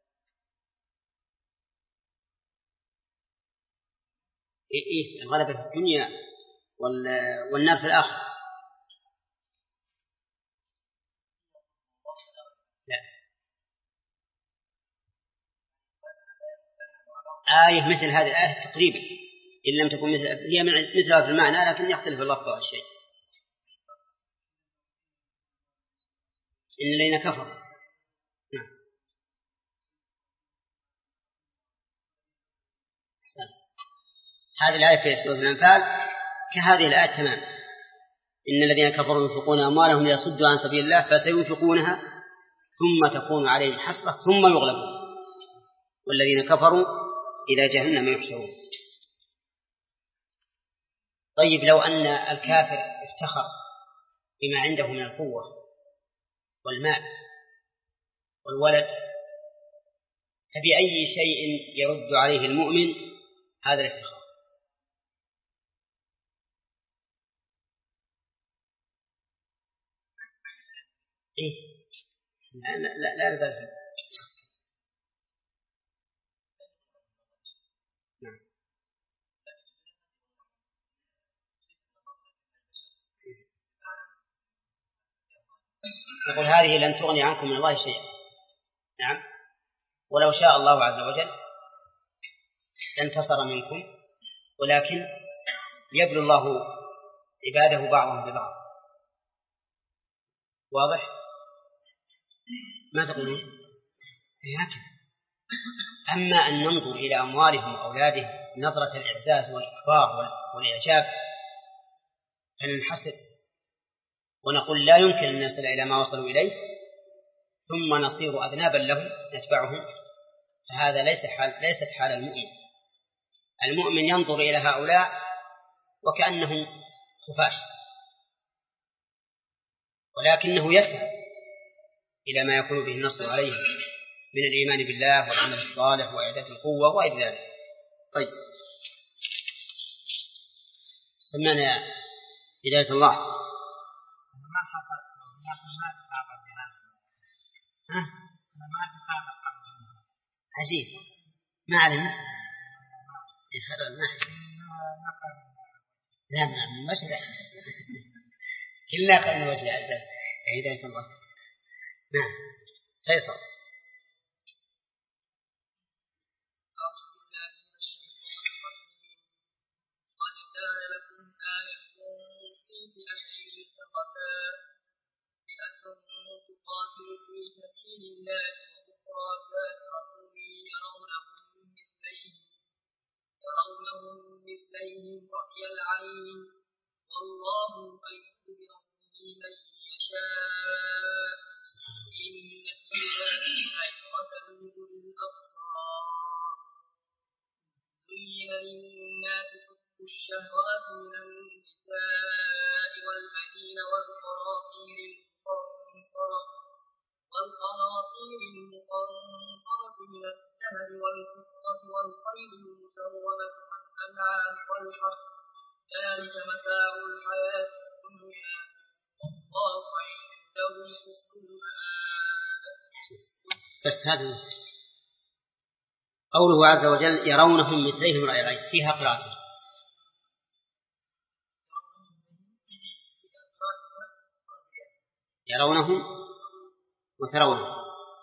إيه، الغلبة في الدنيا والنار في الآخرة. لا، آية مثل هذه الآية تقريبا، إن لم تكن مثل هي مثلها في المعنى لكن يختلف اللفظ والشيء. إن الذين كفروا، نعم، أحسنت. هذه الآية في سورة الأنفال كهذه الآية تمام. إن الذين كفروا ينفقون أموالهم ليصدوا عن سبيل الله فسينفقونها ثم تكون عليهم حسرة ثم يغلبون والذين كفروا إلى جهنم يحشرون. طيب، لو أن الكافر افتخر بما عنده من القوة والمال والولد، فبأي شيء يرد عليه المؤمن هذا الافتخار؟ إيه؟ لا لا لا نزال فيه. نعم. يقول هذه لن تغني عنكم من الله شيئا. نعم، ولو شاء الله عز وجل لانتصر منكم، ولكن يبلو الله عباده بعضهم ببعض. واضح؟ ما تقولون؟ هكذا. أما أن ننظر إلى أموالهم وأولادهم نظرة الإعزاز والإكبار والإعجاب فننحسر ونقول لا يمكن أن نصل إلى ما وصلوا إليه ثم نصير أذنابا لهم نتبعهم، فهذا ليس حال ليست حال المؤمن. المؤمن ينظر إلى هؤلاء وكأنهم خفاش، ولكنه يسعى إلى ما يكون به النصر عليهم من الإيمان بالله والعمل الصالح وإعداد القوة وغير ذلك. طيب، سمعنا هداية الله. ما حفظت ما تتابع بهذا. ها؟ ما تتابع قبل. عجيب، ما علمت. يا خير النحل. لا ما من وجه كلنا قلنا وجه هداية الله. نعم فيصل. في سبيل الله وأخرى كافرة يرونهم مثليهم يرونهم مثليهم رأي العين والله يؤيد بنصره من يشاء إن في ذلك عبرة لأولي الأبصار. زين للناس حب الشهوات من النساء والبنين والقناطير المقنطرة والقناطير المقنطرة من الذهب والفضة والخيل المسومة والأنعام والحرث ذلك متاع الحياة الدنيا والله عنده حسن المآب. بس هذا قوله عز وجل يرونهم مثليهم رأي العين فيها قراءة يرونهم وترونهم.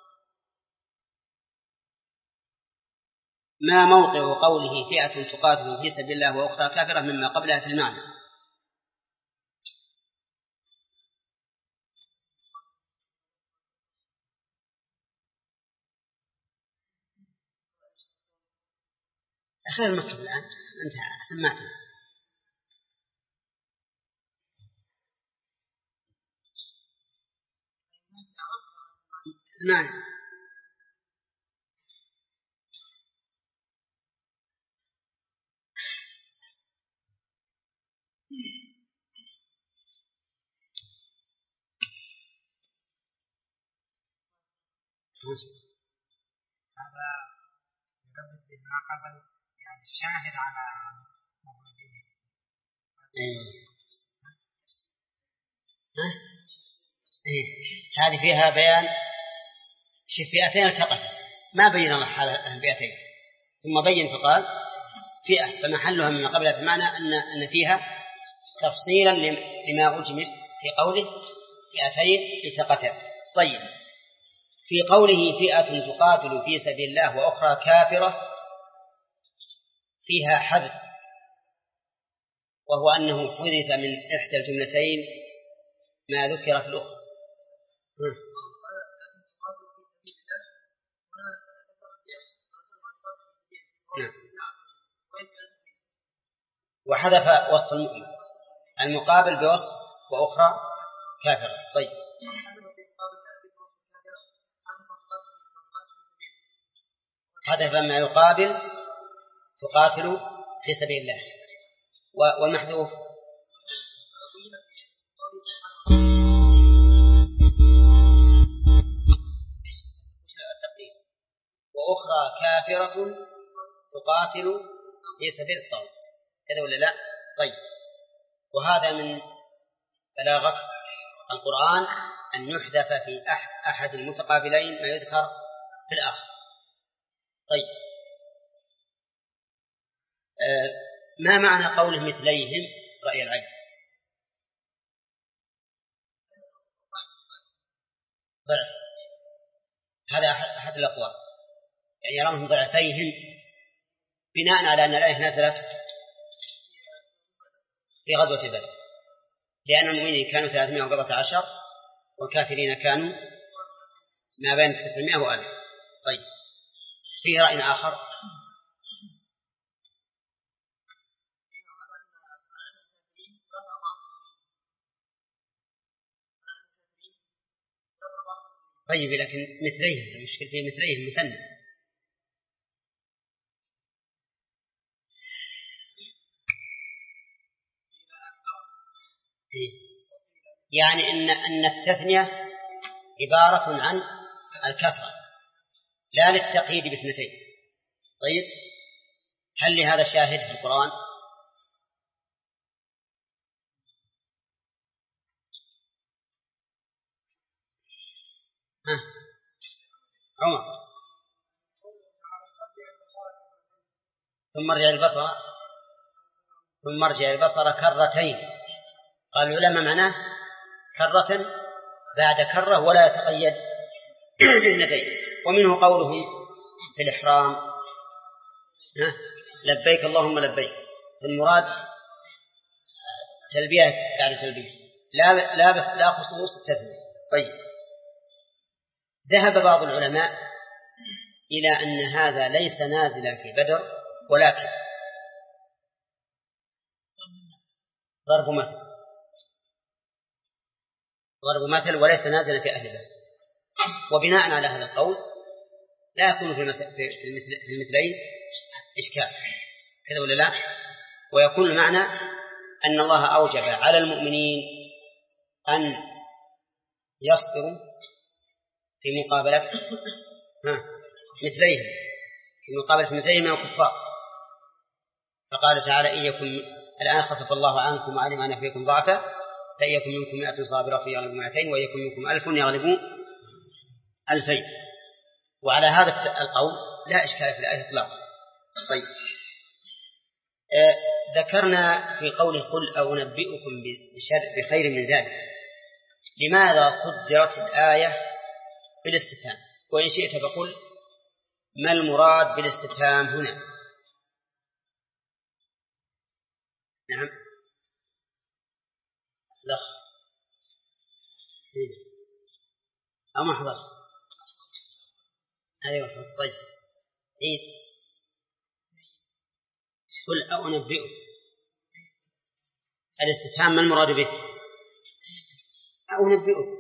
ما موقع قوله فئة تقاتل في سبيل الله وأخرى كافرة مما قبلها في المعنى؟ أخير المصحف الآن أنت سمعتنا. نعم هذا يربط بما قبل يعني الشاهد على موجوده. إيه. إيه. هذه فيها بيان فئتين التقتا ما بين الله حال الفئتين ثم بين فقال فئة فمحلها من قبلها بمعنى أن أن فيها تفصيلا لما أجمل في قوله فئتين التقتا. طيب، في قوله فئة تقاتل في سبيل الله وأخرى كافرة فيها حذف، وهو أنه حذف من إحدى الجملتين ما ذكر في الأخرى. نعم. وحذف وصف المؤمن المقابل بوصف وأخرى كافرة. طيب، حذف ما يقابل تقاتل في سبيل الله والمحذوف وأخرى كافرة تقاتل في سبيل الطاغوت كذا ولا لا؟ طيب، وهذا من بلاغة القرآن أن يحذف في أحد المتقابلين ما يذكر في الآخر. طيب، آه ما معنى قوله مثليهم رأي العين؟ ضعف، هذا أحد الأقوال، يعني يرونهم ضعفيهم بناء على أن الآية نزلت في غزوة بدر، لأن المؤمنين كانوا ثلاثمائة وبضعة عشر والكافرين كانوا ما بين تسعمائة وألف. طيب، فيه رأي آخر طيب لكن مثليه، المشكلة في مثليه مثنى. يعني إن أن التثنية عبارة عن الكثرة لا للتقييد باثنتين. طيب هل لهذا شاهد في القرآن؟ ها عمر ثم ارجع البصر ثم ارجع البصر كرتين. قال العلماء معناه كرة بعد كرة ولا يتقيد باثنتين. ومنه قولهم في الإحرام لبيك اللهم لبيك، المراد تلبية بعد تلبية لا لا لا خصوص التثنية. طيب ذهب بعض العلماء إلى أن هذا ليس نازلا في بدر ولكن ضرب مثل ضرب مثل وليس نازلا في أهل بس. وبناء على هذا القول لا يكون في المثلين إشكال كذا ولا لا؟ ويكون المعنى أن الله أوجب على المؤمنين أن يصبروا في مقابلة مثليهم في مقابلة مثليهم من الكفار. فقال تعالى إن يكن الآن خفف الله عنكم وعلم أن فيكم ضعفا فإن يكن منكم مئة صابرة يغلبوا مئتين وإن يكن منكم ألف يغلبوا ألفين. وعلى هذا القول لا إشكال في الآية إطلاقا. طيب آه ذكرنا في قوله قل أو نبئكم بشر بخير من ذلك. لماذا صدرت الآية بالاستفهام؟ وإن شئت فقل ما المراد بالاستفهام هنا؟ نعم لا أو ما حضر أيوة طيب عيد قل أو نبئكم. الاستفهام ما المراد به؟ أو نبئكم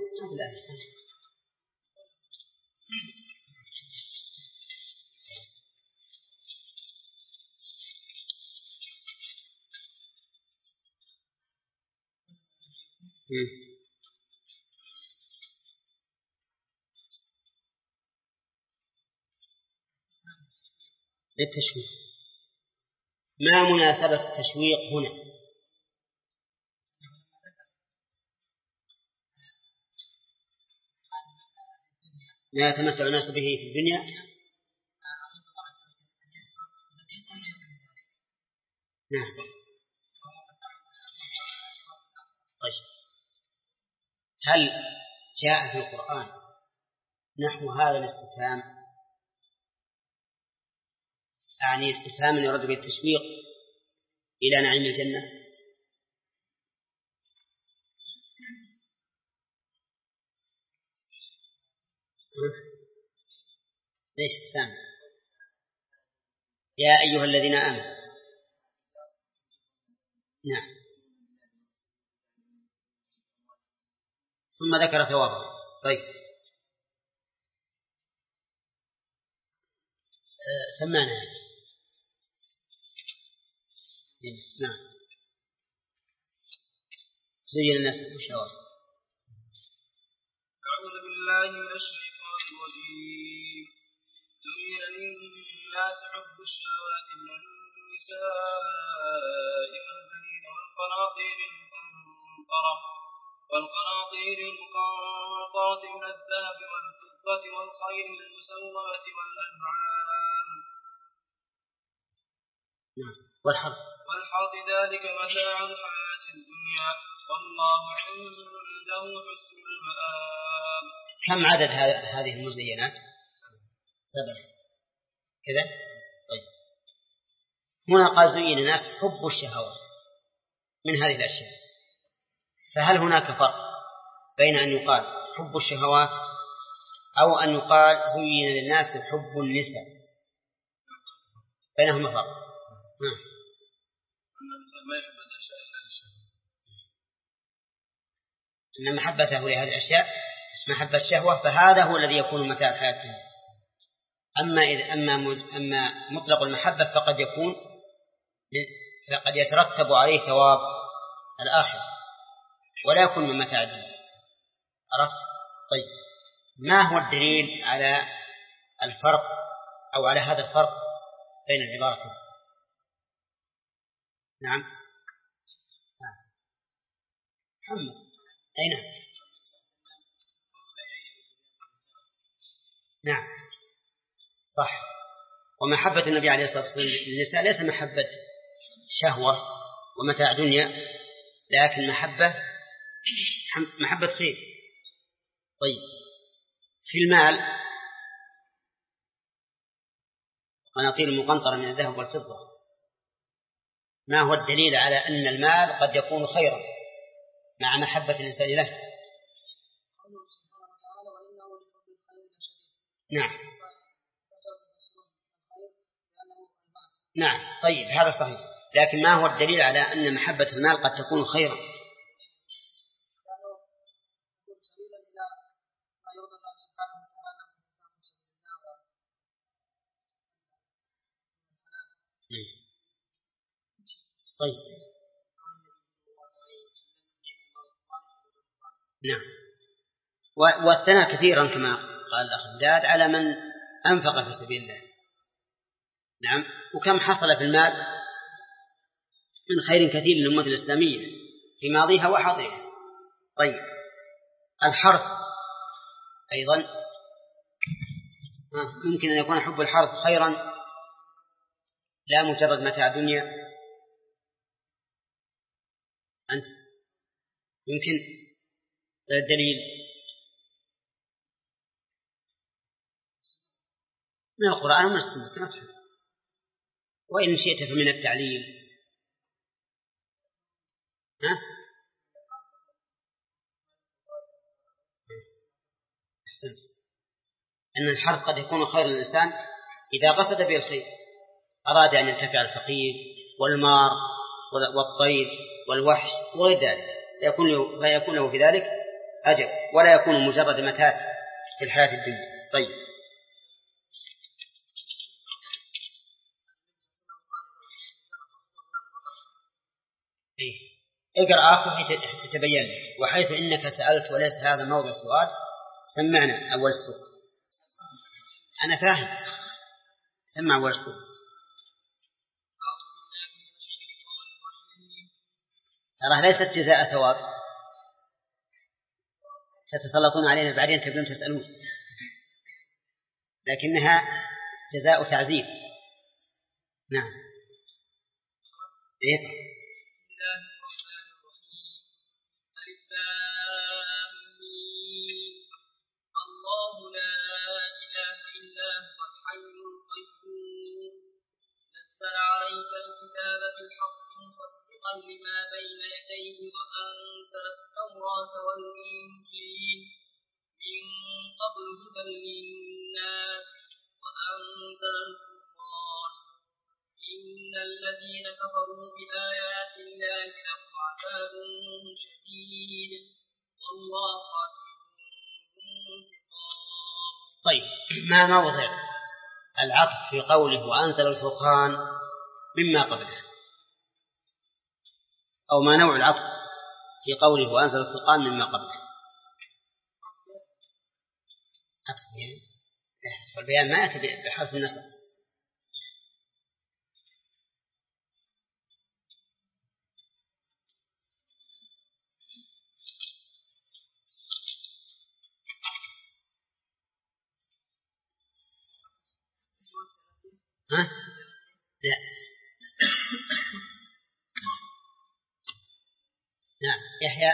للتشويق. ما مناسبة التشويق هنا؟ لا يتمتع الناس به في الدنيا نعم. طيب هل جاء في القرآن نحو هذا الاستفهام؟ يعني استفهام يرد به التشويق إلى نعيم الجنة؟ ليش سامع يا أيها الذين آمنوا نعم ثم ذكر ثوابه. طيب أه سمعنا نعم زين الناس بالشهوات. أعوذ بالله من الشيطان الرجيم. زين للناس حب الشهوات من النساء والبنين والقناطير المقنطرة والقناطير المقنطرة من الذهب والفضة والخيل المسومة والأنعام والحرث والحرث ذلك متاع الحياة الدنيا والله عنده حسن المآب. كم عدد هذه المزينات؟ سبع كذا. طيب هنا قال زين الناس حب الشهوات من هذه الأشياء. فهل هناك فرق بين أن يقال حب الشهوات أو أن يقال زين للناس حب النساء؟ بينهما فرق. نعم إن محبته لهذه الأشياء محبة الشهوة فهذا هو الذي يكون متاع الحياة الدنيا. أما إذا أما أما مطلق المحبة فقد يكون فقد يترتب عليه ثواب الآخرة ولا يكون من متاع الدنيا. عرفت؟ طيب ما هو الدليل على الفرق أو على هذا الفرق بين العبارتين؟ نعم محمد أين؟ نعم صح. ومحبة النبي عليه الصلاة والسلام للنساء ليس محبة شهوة ومتاع دنيا لكن محبة محبة خير. طيب في المال قناطير المقنطرة من الذهب والفضة ما هو الدليل على أن المال قد يكون خيرا مع محبة الإنسان له؟ نعم نعم طيب هذا صحيح، لكن ما هو الدليل على أن محبة المال قد تكون خيرا؟ طيب نعم والثناء كثيرا كما قال الأخ داد على من أنفق في سبيل الله. نعم وكم حصل في المال من خير كثير للأمة الإسلامية في ماضيها وحاضرها. طيب الحرث أيضا ممكن أن يكون حب الحرث خيرا لا مجرد متاع دنيا. أنت يمكن الدليل من القرآن ومن السنة كما وإن شئت فمن التعليل. ها؟ أحسنت. أن الحرث قد يكون خير للإنسان إذا قصد به الخير، أراد أن ينتفع الفقير والمار والطير والوحش وغير ذلك فيكون له, فيكون له في ذلك أجر ولا يكون مجرد متاع في الحياة الدنيا. طيب إيه؟ اقرأ آخر حتى تتبين لك. وحيث إنك سألت وليس هذا موضع سؤال سمعنا أول السؤال. أنا فاهم سمع أول السؤال. ترى ليست جزاء ثواب تتسلطون علينا بعدين تبدون تسألون، لكنها جزاء تعزير. نعم إيه؟ الله لا إله إلا هو الحي القيوم نزل عليك الكتاب بالحق مصدقا لما بين يديه وأنزل التوراة والإنجيل من قبل هدى للناس وأنزل الفرقان إن الذين كفروا بآيات الله لهم عذاب شديد والله طيب ما موضع العطف في قوله وأنزل الفرقان مما قبله، أو ما نوع العطف في قوله وأنزل الفرقان مما قبله؟ عطف يعني فالبيان ما يأتي بحذف النصب. ها؟ لا نعم يحيى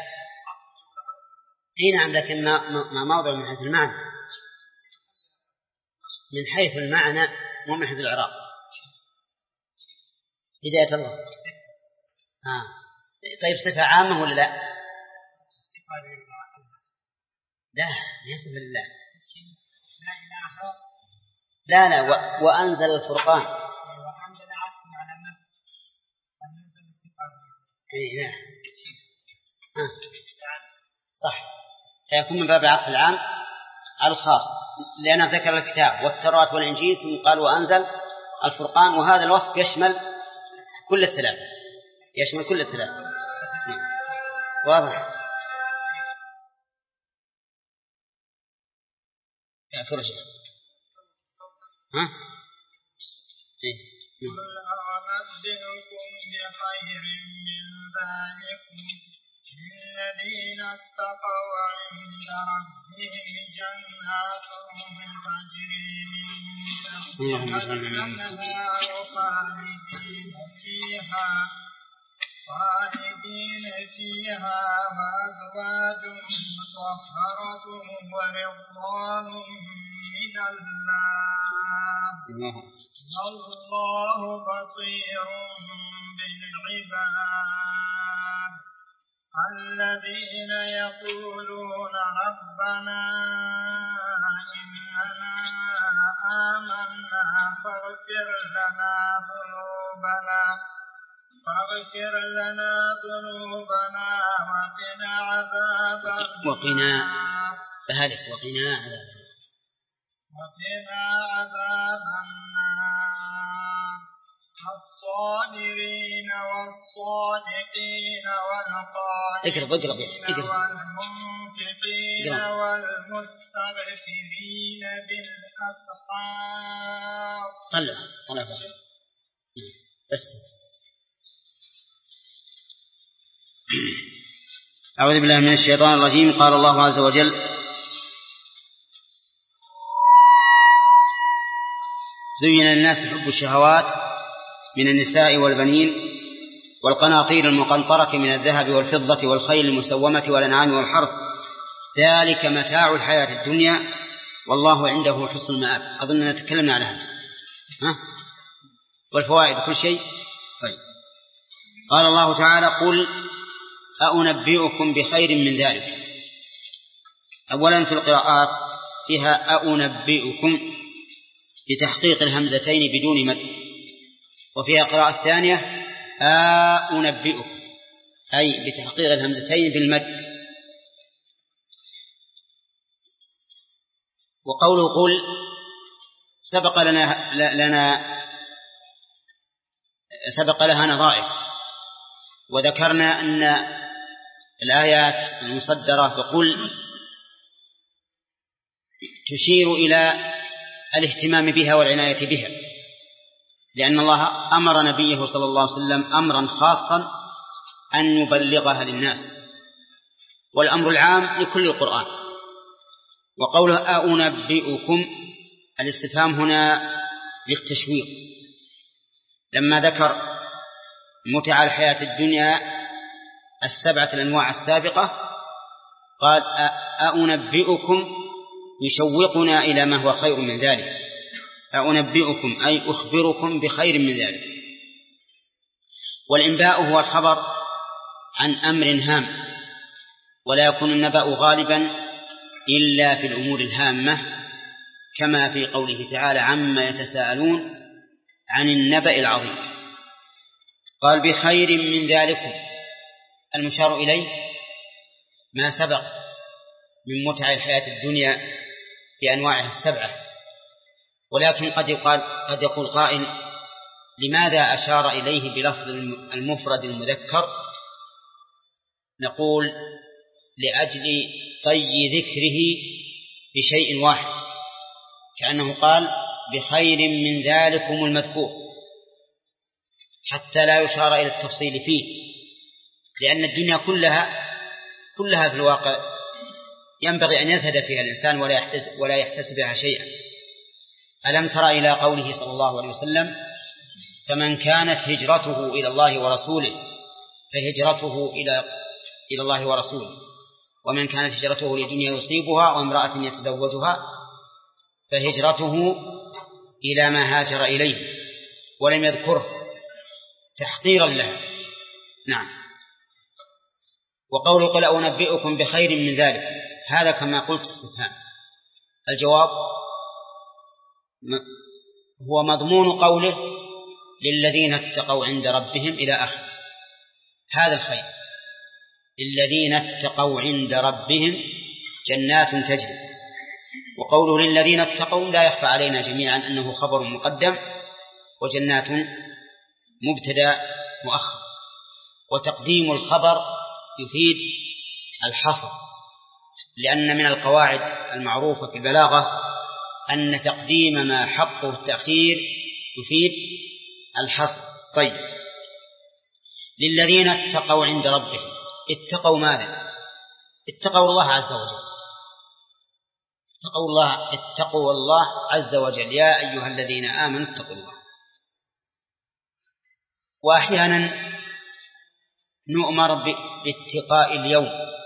اي نعم لكن ما, ما موضع من حيث المعنى، من حيث المعنى مو من حيث الإعراب. هداية الله آه. طيب صفة عامة ولا لا؟ لا يصف لله لا لا و... وأنزل الفرقان اي نعم آه. صح فيكون من باب عطف العام الخاص، لأنه ذكر الكتاب والتوراة والإنجيل ثم قال وأنزل الفرقان، وهذا الوصف يشمل كل الثلاثة، يشمل كل الثلاثة. واضح؟ يا فرجة ها؟ إيه؟ أنبئكم بخير من ذلكم للذين اتقوا عند ربهم جنات تجري من تحتها الأنهار خالدين فيها خالدين فيها وأزواج مطهرة ورضوان من الله والله بصير بالعباد. الذين يقولون ربنا إننا آمنا فاغفر لنا ذنوبنا فاغفر لنا ذنوبنا وقنا عذاب وقنا فهلك وقنا عذاب وقنا عذاب النار. الصابرين والصادقين والقانتين والمنفقين والمستغفرين بالأسحار. طلع طلع بس. أعوذ بالله من الشيطان الرجيم. قال الله عز وجل: زين للناس حب الشهوات من النساء والبنين والقناطير المقنطرة من الذهب والفضة والخيل المسومة والأنعام والحرث ذلك متاع الحياة الدنيا والله عنده حسن المآب. أظن تكلمنا على هذا ها؟ والفوائد كل شيء. طيب. قال الله تعالى: قل أأنبئكم بخير من ذلك. أولا في القراءات فيها أأنبئكم بتحقيق الهمزتين بدون مد، وفيها قراءة ثانية أأنبئكم أي بتحقيق الهمزتين بالمد. وقوله قل سبق لنا لنا سبق لها نظائر، وذكرنا أن الآيات المصدرة بقل تشير إلى الاهتمام بها والعناية بها، لأن الله أمر نبيه صلى الله عليه وسلم أمرا خاصا أن يبلغها للناس، والأمر العام لكل القرآن. وقوله أأنبئكم الاستفهام هنا للتشويق، لما ذكر متع الحياة الدنيا السبعة الأنواع السابقة قال أأنبئكم يشوقنا إلى ما هو خير من ذلك. أأنبئكم أي أخبركم بخير من ذلك. والإنباء هو الخبر عن أمر هام، ولا يكون النبأ غالبا إلا في الأمور الهامة، كما في قوله تعالى: عما يتساءلون عن النبأ العظيم. قال: بخير من ذلكم، المشار إليه ما سبق من متع الحياة الدنيا بأنواعها السبعة. ولكن قد يقال قد يقول قائل: لماذا أشار إليه بلفظ المفرد المذكر؟ نقول: لأجل طي ذكره بشيء واحد، كأنه قال: بخير من ذلكم المذكور، حتى لا يشار إلى التفصيل فيه، لأن الدنيا كلها كلها في الواقع ينبغي أن يزهد فيها الإنسان ولا يحتسب ولا يحتسبها شيئا. ألم ترى إلى قوله صلى الله عليه وسلم: فمن كانت هجرته إلى الله ورسوله فهجرته إلى إلى الله ورسوله، ومن كانت هجرته لدنيا يصيبها وامرأة يتزوجها فهجرته إلى ما هاجر إليه، ولم يذكره تحقيرا له. نعم. وقوله: قل أنبئكم بخير من ذلك، هذا كما قلت استفهام. الجواب هو مضمون قوله: للذين اتقوا عند ربهم إلى آخر. هذا الخير، الذين اتقوا عند ربهم جنات تجري. وقوله للذين اتقوا لا يخفى علينا جميعا أنه خبر مقدم، وجنات مبتدأ مؤخر، وتقديم الخبر يفيد الحصر، لأن من القواعد المعروفة في البلاغة أن تقديم ما حقه التأخير يفيد الحصر. طيب، للذين اتقوا عند ربهم، اتقوا ماذا؟ اتقوا الله عز وجل، اتقوا الله اتقوا الله عز وجل يا أيها الذين آمنوا اتقوا الله. وأحيانا نؤمر باتقاء اليوم،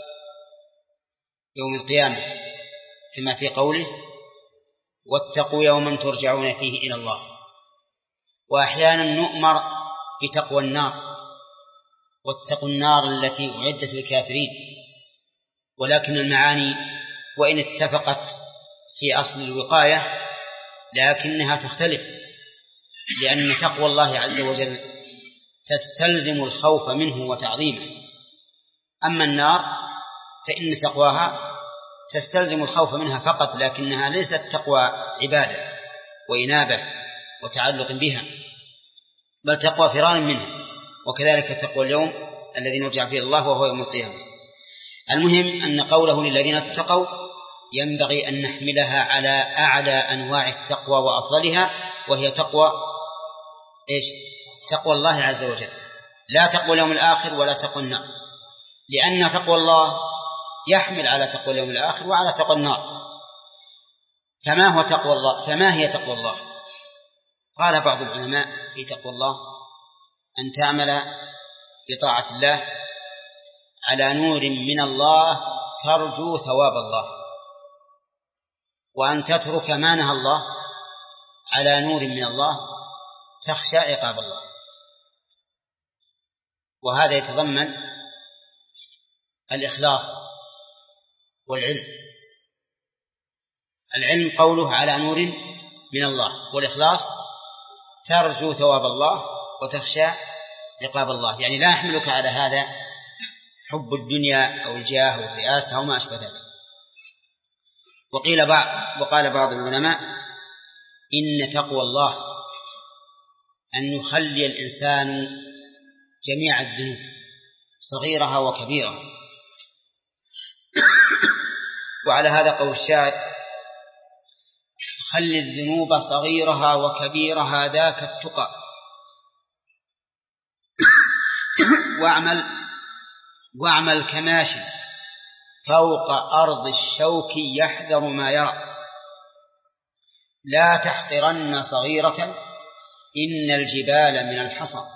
يوم القيامة، كما في قوله واتقوا يوما ترجعون فيه إلى الله. وأحيانا نؤمر بتقوى النار، واتقوا النار التي أعدت للكافرين. ولكن المعاني وإن اتفقت في أصل الوقاية لكنها تختلف، لأن تقوى الله عز وجل تستلزم الخوف منه وتعظيمه، أما النار فإن تقواها تستلزم الخوف منها فقط، لكنها ليست تقوى عبادة وإنابة وتعلق بها، بل تقوى فرار منها. وكذلك تقوى اليوم الذي نرجع فيه الله وهو يوم القيامة. المهم أن قوله للذين اتقوا ينبغي أن نحملها على أعلى أنواع التقوى وأفضلها، وهي تقوى إيش؟ تقوى الله عز وجل، لا تقوى اليوم الآخر ولا تقوى النار، لأن تقوى الله يحمل على تقوى اليوم الآخر وعلى تقوى النار. فما هو تقوى الله؟ فما هي تقوى الله؟ قال بعض العلماء في تقوى الله أن تعمل بطاعة الله على نور من الله ترجو ثواب الله، وأن تترك ما نهى الله على نور من الله تخشى عقاب الله. وهذا يتضمن الإخلاص والعلم. العلم قوله على نور من الله، والإخلاص ترجو ثواب الله وتخشى عقاب الله، يعني لا يحملك على هذا حب الدنيا أو الجاه والرئاسة أو ما أشبه ذلك. وقيل بعض وقال بعض العلماء إن تقوى الله أن يخلي الإنسان جميع الذنوب صغيرها وكبيرها. وعلى هذا قول الشاعر خلي الذنوب صغيرها وكبيرها ذاك التقى، واعمل واعمل كماشي فوق أرض الشوك يحذر ما يرى، لا تحقرن صغيرة إن الجبال من الحصى.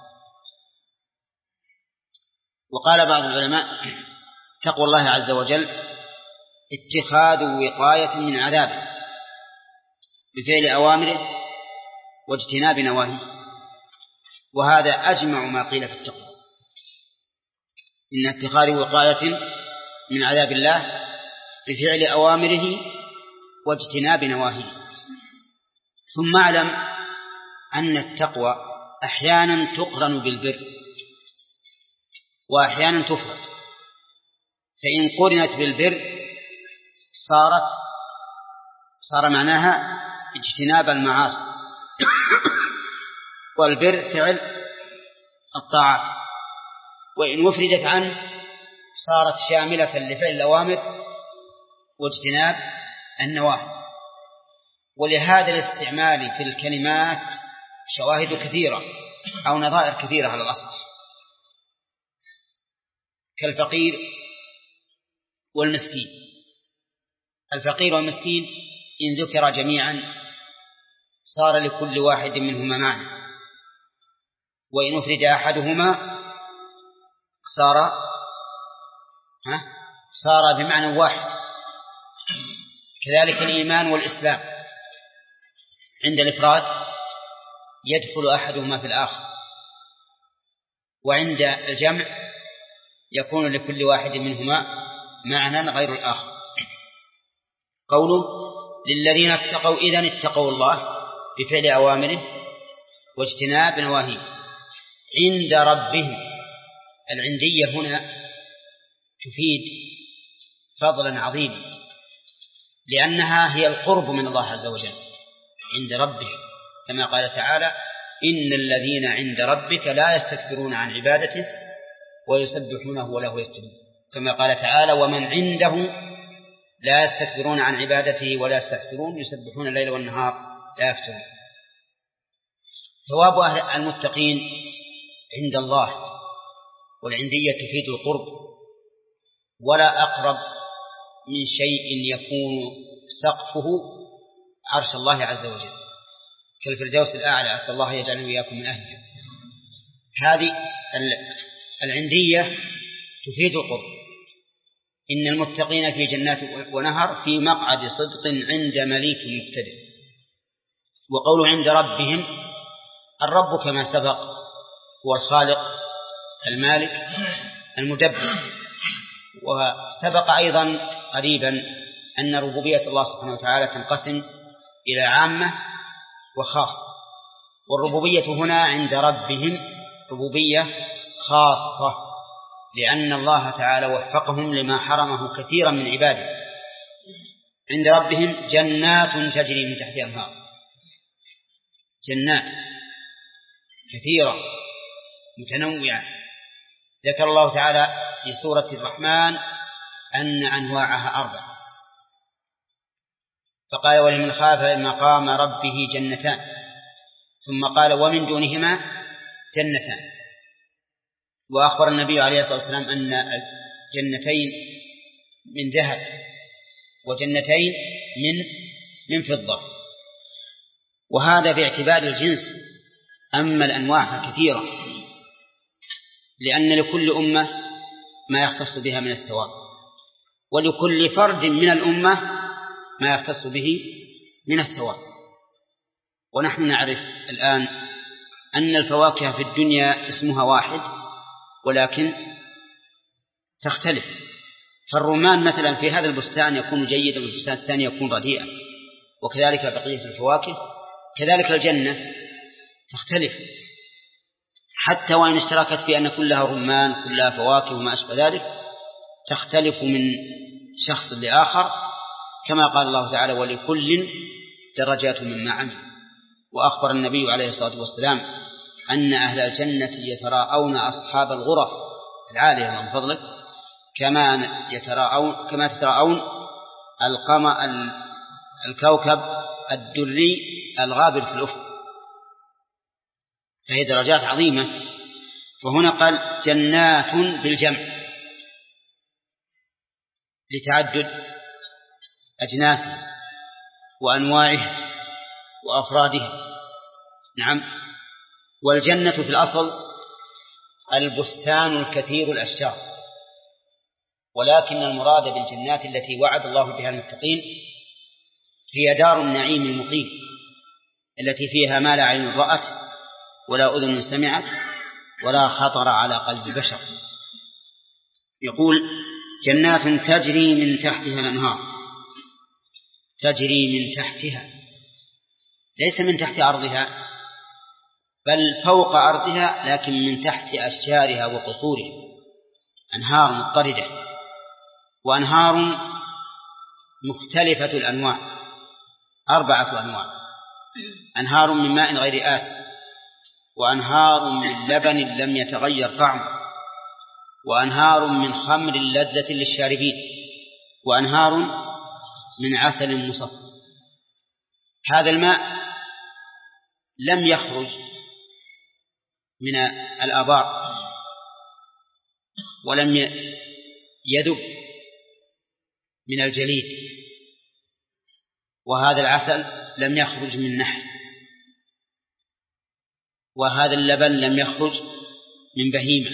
وقال بعض العلماء تقوى الله عز وجل اتخاذ وقاية من عذابه بفعل أوامره واجتناب نواهيه، وهذا أجمع ما قيل في التقوى، إن اتخاذ وقاية من عذاب الله بفعل أوامره واجتناب نواهيه. ثم اعلم أن التقوى أحيانا تقرن بالبر وأحيانا تفرد، فإن قرنت بالبر صارت صار معناها اجتناب المعاصي، والبر فعل الطاعات، وإن وفردت عنه صارت شاملة لفعل الأوامر واجتناب النواهي. ولهذا الاستعمال في الكلمات شواهد كثيرة أو نظائر كثيرة على الأصح، كالفقير والمسكين. الفقير والمسكين إن ذكر جميعا صار لكل واحد منهما معنى، وإن أفرد أحدهما صار ها صار بمعنى واحد. كذلك الإيمان والإسلام عند الإفراد يدخل أحدهما في الآخر، وعند الجمع يكون لكل واحد منهما معنى غير الآخر. قوله للذين اتقوا إذن اتقوا الله بفعل أوامره واجتناب نواهيه عند ربهم. العندية هنا تفيد فضلا عظيما، لأنها هي القرب من الله عز وجل عند ربه، كما قال تعالى: إن الذين عند ربك لا يستكبرون عن عبادته ويسبحونه وله يسجدون، كما قال تعالى: ومن عنده لا يستكبرون عن عبادته ولا يستحسرون يسبحون الليل والنهار لا يفترون. ثواب المتقين عند الله، والعندية تفيد القرب، ولا أقرب من شيء يكون سقفه عرش الله عز وجل كالفردوس الأعلى، أسأل الله يجعلني وإياكم من أهلها. هذه العندية تفيد القرب. إن المتقين في جنات ونهر في مقعد صدق عند مليك مقتدر. وقوله عند ربهم، الرب كما سبق هو الخالق المالك المدبر. وسبق أيضا قريبا أن ربوبية الله سبحانه وتعالى تنقسم إلى عامة وخاصة، والربوبية هنا عند ربهم ربوبية خاصة، لأن الله تعالى وفقهم لما حرمه كثيرا من عباده. عند ربهم جنات تجري من تحتها الأنهار، جنات كثيرة متنوعة. ذكر الله تعالى في سورة الرحمن أن أنواعها أربع، فقال: ولمن خاف مقام ربه جنتان، ثم قال: ومن دونهما جنتان. وأخبر النبي عليه الصلاة والسلام أن جنتين من ذهب وجنتين من من فضة، وهذا باعتبار الجنس. أما الأنواع كثيرة، لأن لكل أمة ما يختص بها من الثواب، ولكل فرد من الأمة ما يختص به من الثواب. ونحن نعرف الآن أن الفواكه في الدنيا اسمها واحد ولكن تختلف. فالرمان مثلا في هذا البستان يكون جيدا وفي البستان الثاني يكون رديئا، وكذلك بقية الفواكه. كذلك الجنة تختلف، حتى وإن اشتركت في أن كلها رمان كلها فواكه وما أشبه ذلك، تختلف من شخص لآخر، كما قال الله تعالى: ولكل درجات مما عمل. وأخبر النبي عليه الصلاة والسلام أن أهل الجنة يتراءون أصحاب الغرف العالية من فضلك كما يتراءون كما تتراءون القمر الكوكب الدري الغابر في الأفق، فهي درجات عظيمة. فهنا قال جنات بالجمع لتعدد أجناسه وأنواعه وأفرادها. نعم. والجنة في الأصل البستان الكثير الأشجار، ولكن المراد بالجنات التي وعد الله بها المتقين هي دار النعيم المقيم التي فيها ما لا عين رأت ولا أذن سمعت ولا خطر على قلب بشر. يقول جنات تجري من تحتها الأنهار، تجري من تحتها، ليس من تحت أرضها بل فوق أرضها، لكن من تحت أشجارها وقصورها. أنهار مضطردة، وأنهار مختلفة الأنواع، أربعة أنواع: أنهار من ماء غير آسن، وأنهار من لبن لم يتغير طعمه، وأنهار من خمر لذة للشاربين، وأنهار من عسل مصفى. هذا الماء لم يخرج من الآبار ولم يذب من الجليد، وهذا العسل لم يخرج من نحل، وهذا اللبن لم يخرج من بهيمة.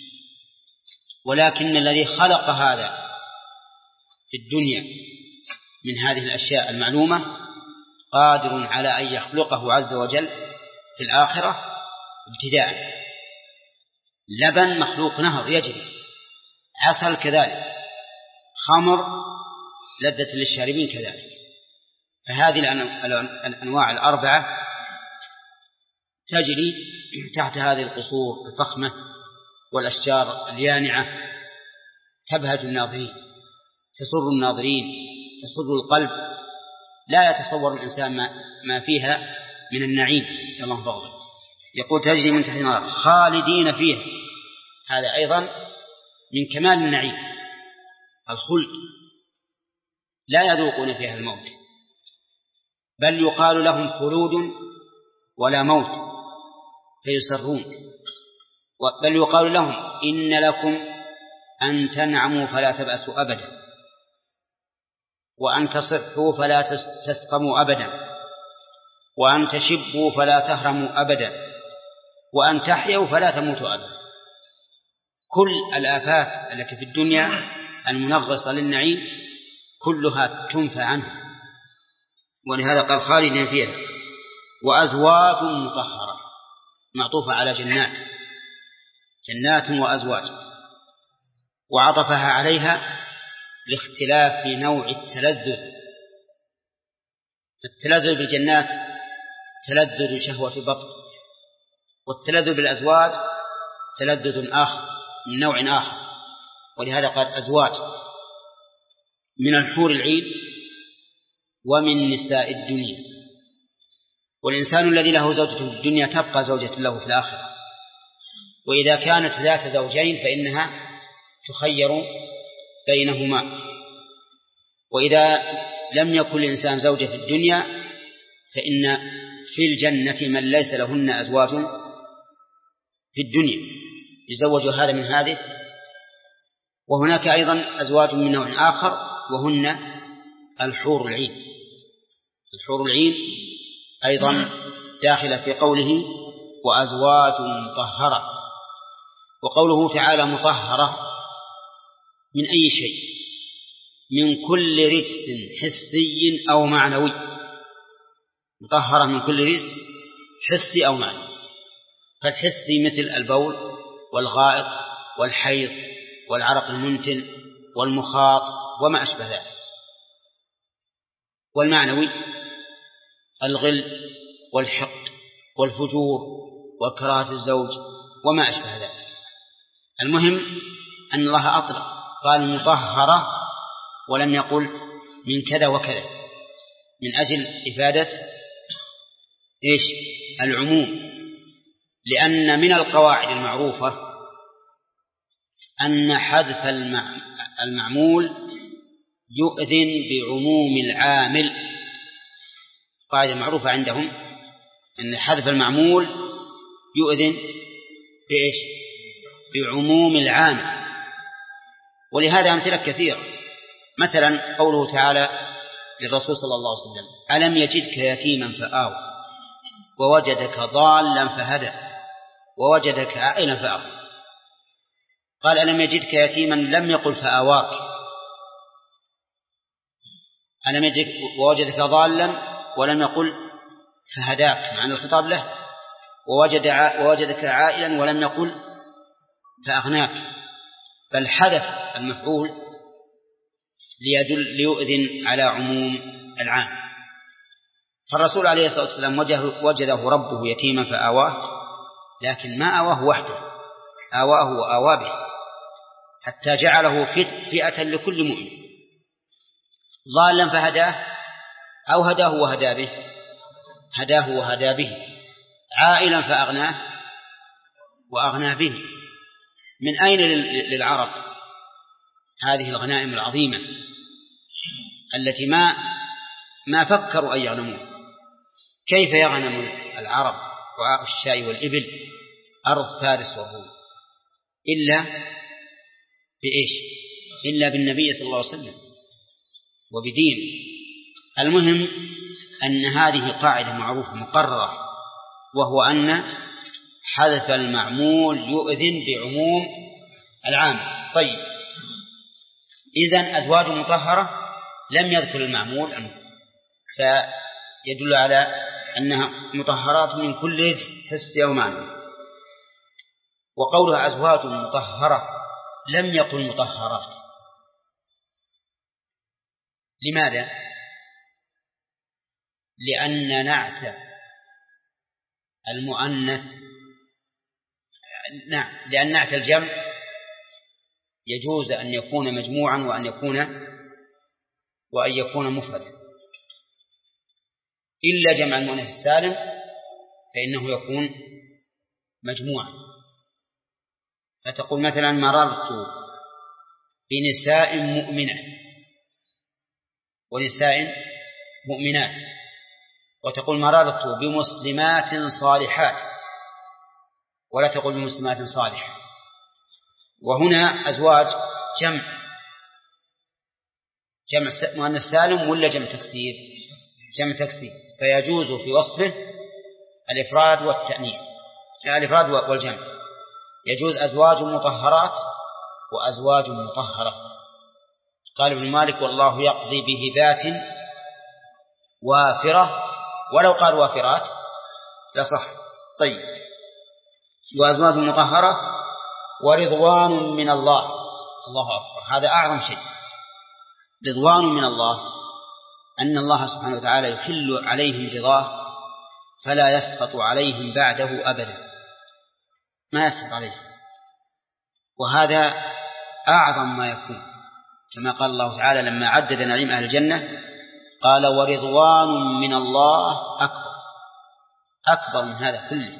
ولكن الذي خلق هذا في الدنيا من هذه الأشياء المعلومة قادر على أن يخلقه عز وجل في الآخرة ابتداء. لبن مخلوق نهر يجري، عسل كذلك، خمر لذة للشاربين كذلك. فهذه الأنواع الأربعة تجري تحت هذه القصور الفخمة والأشجار اليانعة، تبهج الناظرين، تسر الناظرين تسر القلب لا يتصور الإنسان ما, ما فيها من النعيم. الله فضله. يقول تجري من تحت النار خالدين فيها، هذا أيضا من كمال النعيم الخلد، لا يذوقون فيها الموت، بل يقال لهم خلود ولا موت فيسرون، بل يقال لهم إن لكم أن تنعموا فلا تبأسوا أبدا، وأن تصحوا فلا تسقموا أبدا، وأن تشبوا فلا تهرموا أبدا، وأن تحيوا فلا تموتوا أبدا. كل الآفات التي في الدنيا المنغصة للنعيم كلها تنفى عنه، ولهذا قال خالدين فيها. وأزواج مطهرة معطوفة على جنات، جنات وأزواج، وعطفها عليها لاختلاف نوع التلذذ. التلذذ بالجنات تلذذ شهوة البطن، والتلذذ بالأزواج تلذذ آخر من نوع آخر، ولهذا قال أزواج من الحور العين ومن نساء الدنيا. والإنسان الذي له زوجة في الدنيا تبقى زوجة له في الآخرة، وإذا كانت ذات زوجين فإنها تخير بينهما. وإذا لم يكن الإنسان زوجة في الدنيا فإن في الجنة من ليس لهن أزواج في الدنيا يزوج هذا من هذه. وهناك أيضا أزواج من نوع آخر وهن الحور العين. الحور العين أيضا داخلة في قوله وأزواج مطهرة. وقوله تعالى مطهرة من أي شيء؟ من كل رجس حسي أو معنوي. مطهرة من كل رجس حسي أو معنوي. فالحسي مثل البول والغائط والحيض والعرق المنتن والمخاط وما أشبه ذلك. والمعنوي الغل والحقد والفجور وكراهة الزوج وما أشبه ذلك. المهم أن الله أطلق قال مطهرة ولم يقل من كذا وكذا، من أجل إفادة إيش؟ العموم. لأن من القواعد المعروفة أن حذف المعمول يؤذن بعموم العامل. قاعدة معروفة عندهم أن حذف المعمول يؤذن بإيش؟ بعموم العامل. ولهذا أمثلة كثيرة. مثلا قوله تعالى للرسول صلى الله عليه وسلم ألم يجدك يتيما فآوى ووجدك ضالا فهدى ووجدك عائلا فأغنى. قال ألم يجدك يتيما لم يقل فآواك. ألم يجدك ووجدك ضالا ولم يقل فهداك معنى الخطاب له. ووجد ووجدك عائلا ولم يقل فأغناك، بل حذف المفعول ليدل ليؤذن على عموم العام. فالرسول عليه الصلاة والسلام وجده ربه يتيما فآواه، لكن ما آواه وحده، آواه وآوى به حتى جعله فئة لكل مؤمن. ضالا فهداه أو هداه وهدى به، هداه وهدى به. عائلا فأغناه وأغنى به. من أين للعرب هذه الغنائم العظيمة التي ما ما فكروا أن يغنموها؟ كيف يغنم العرب رعاء الشاء والإبل أرض فارس والروم إلا بإيش؟ إلا بالنبي صلى الله عليه وسلم وبدين. المهم أن هذه قاعدة معروفة مقررة، وهو أن حذف المعمول يؤذن بعموم العام. طيب، إذن أزواج مطهرة لم يذكر المعمول فيدل على أنها مطهرات من كل حس أو معنى. وقولها أزواج مطهرة لم يقل مطهرات. لماذا؟ لأن نعت المؤنث نعم لأن نعت الجمع يجوز أن يكون مجموعا وأن يكون وأن يكون مفردا، إلا جمع المؤنث السالم فإنه يكون مجموعا. فتقول مثلا مررت بنساء مؤمنات ونساء مؤمنات، وتقول مررت بمسلمات صالحات، ولا تقول بمسلمات صالحة. وهنا أزواج جمع جمع مؤنث سالم ولا جمع تكسير؟ جمع تكسير، فيجوز في وصفه الإفراد والتأنيث، الإفراد والجمع. يجوز أزواج مطهرات وأزواج مطهرة. قال ابن مالك والله يقضي بهبات وافرة، ولو قال وافرات لصح. طيب، وأزواج مطهرة ورضوان من الله. الله أكبر، هذا أعظم شيء. رضوان من الله أن الله سبحانه وتعالى يحل عليهم رضاه فلا يسخط عليهم بعده أبدا، ما يسخط عليهم، وهذا أعظم ما يكون. كما قال الله تعالى لما عدد نعيم أهل الجنة قال ورضوان من الله أكبر، أكبر من هذا كله،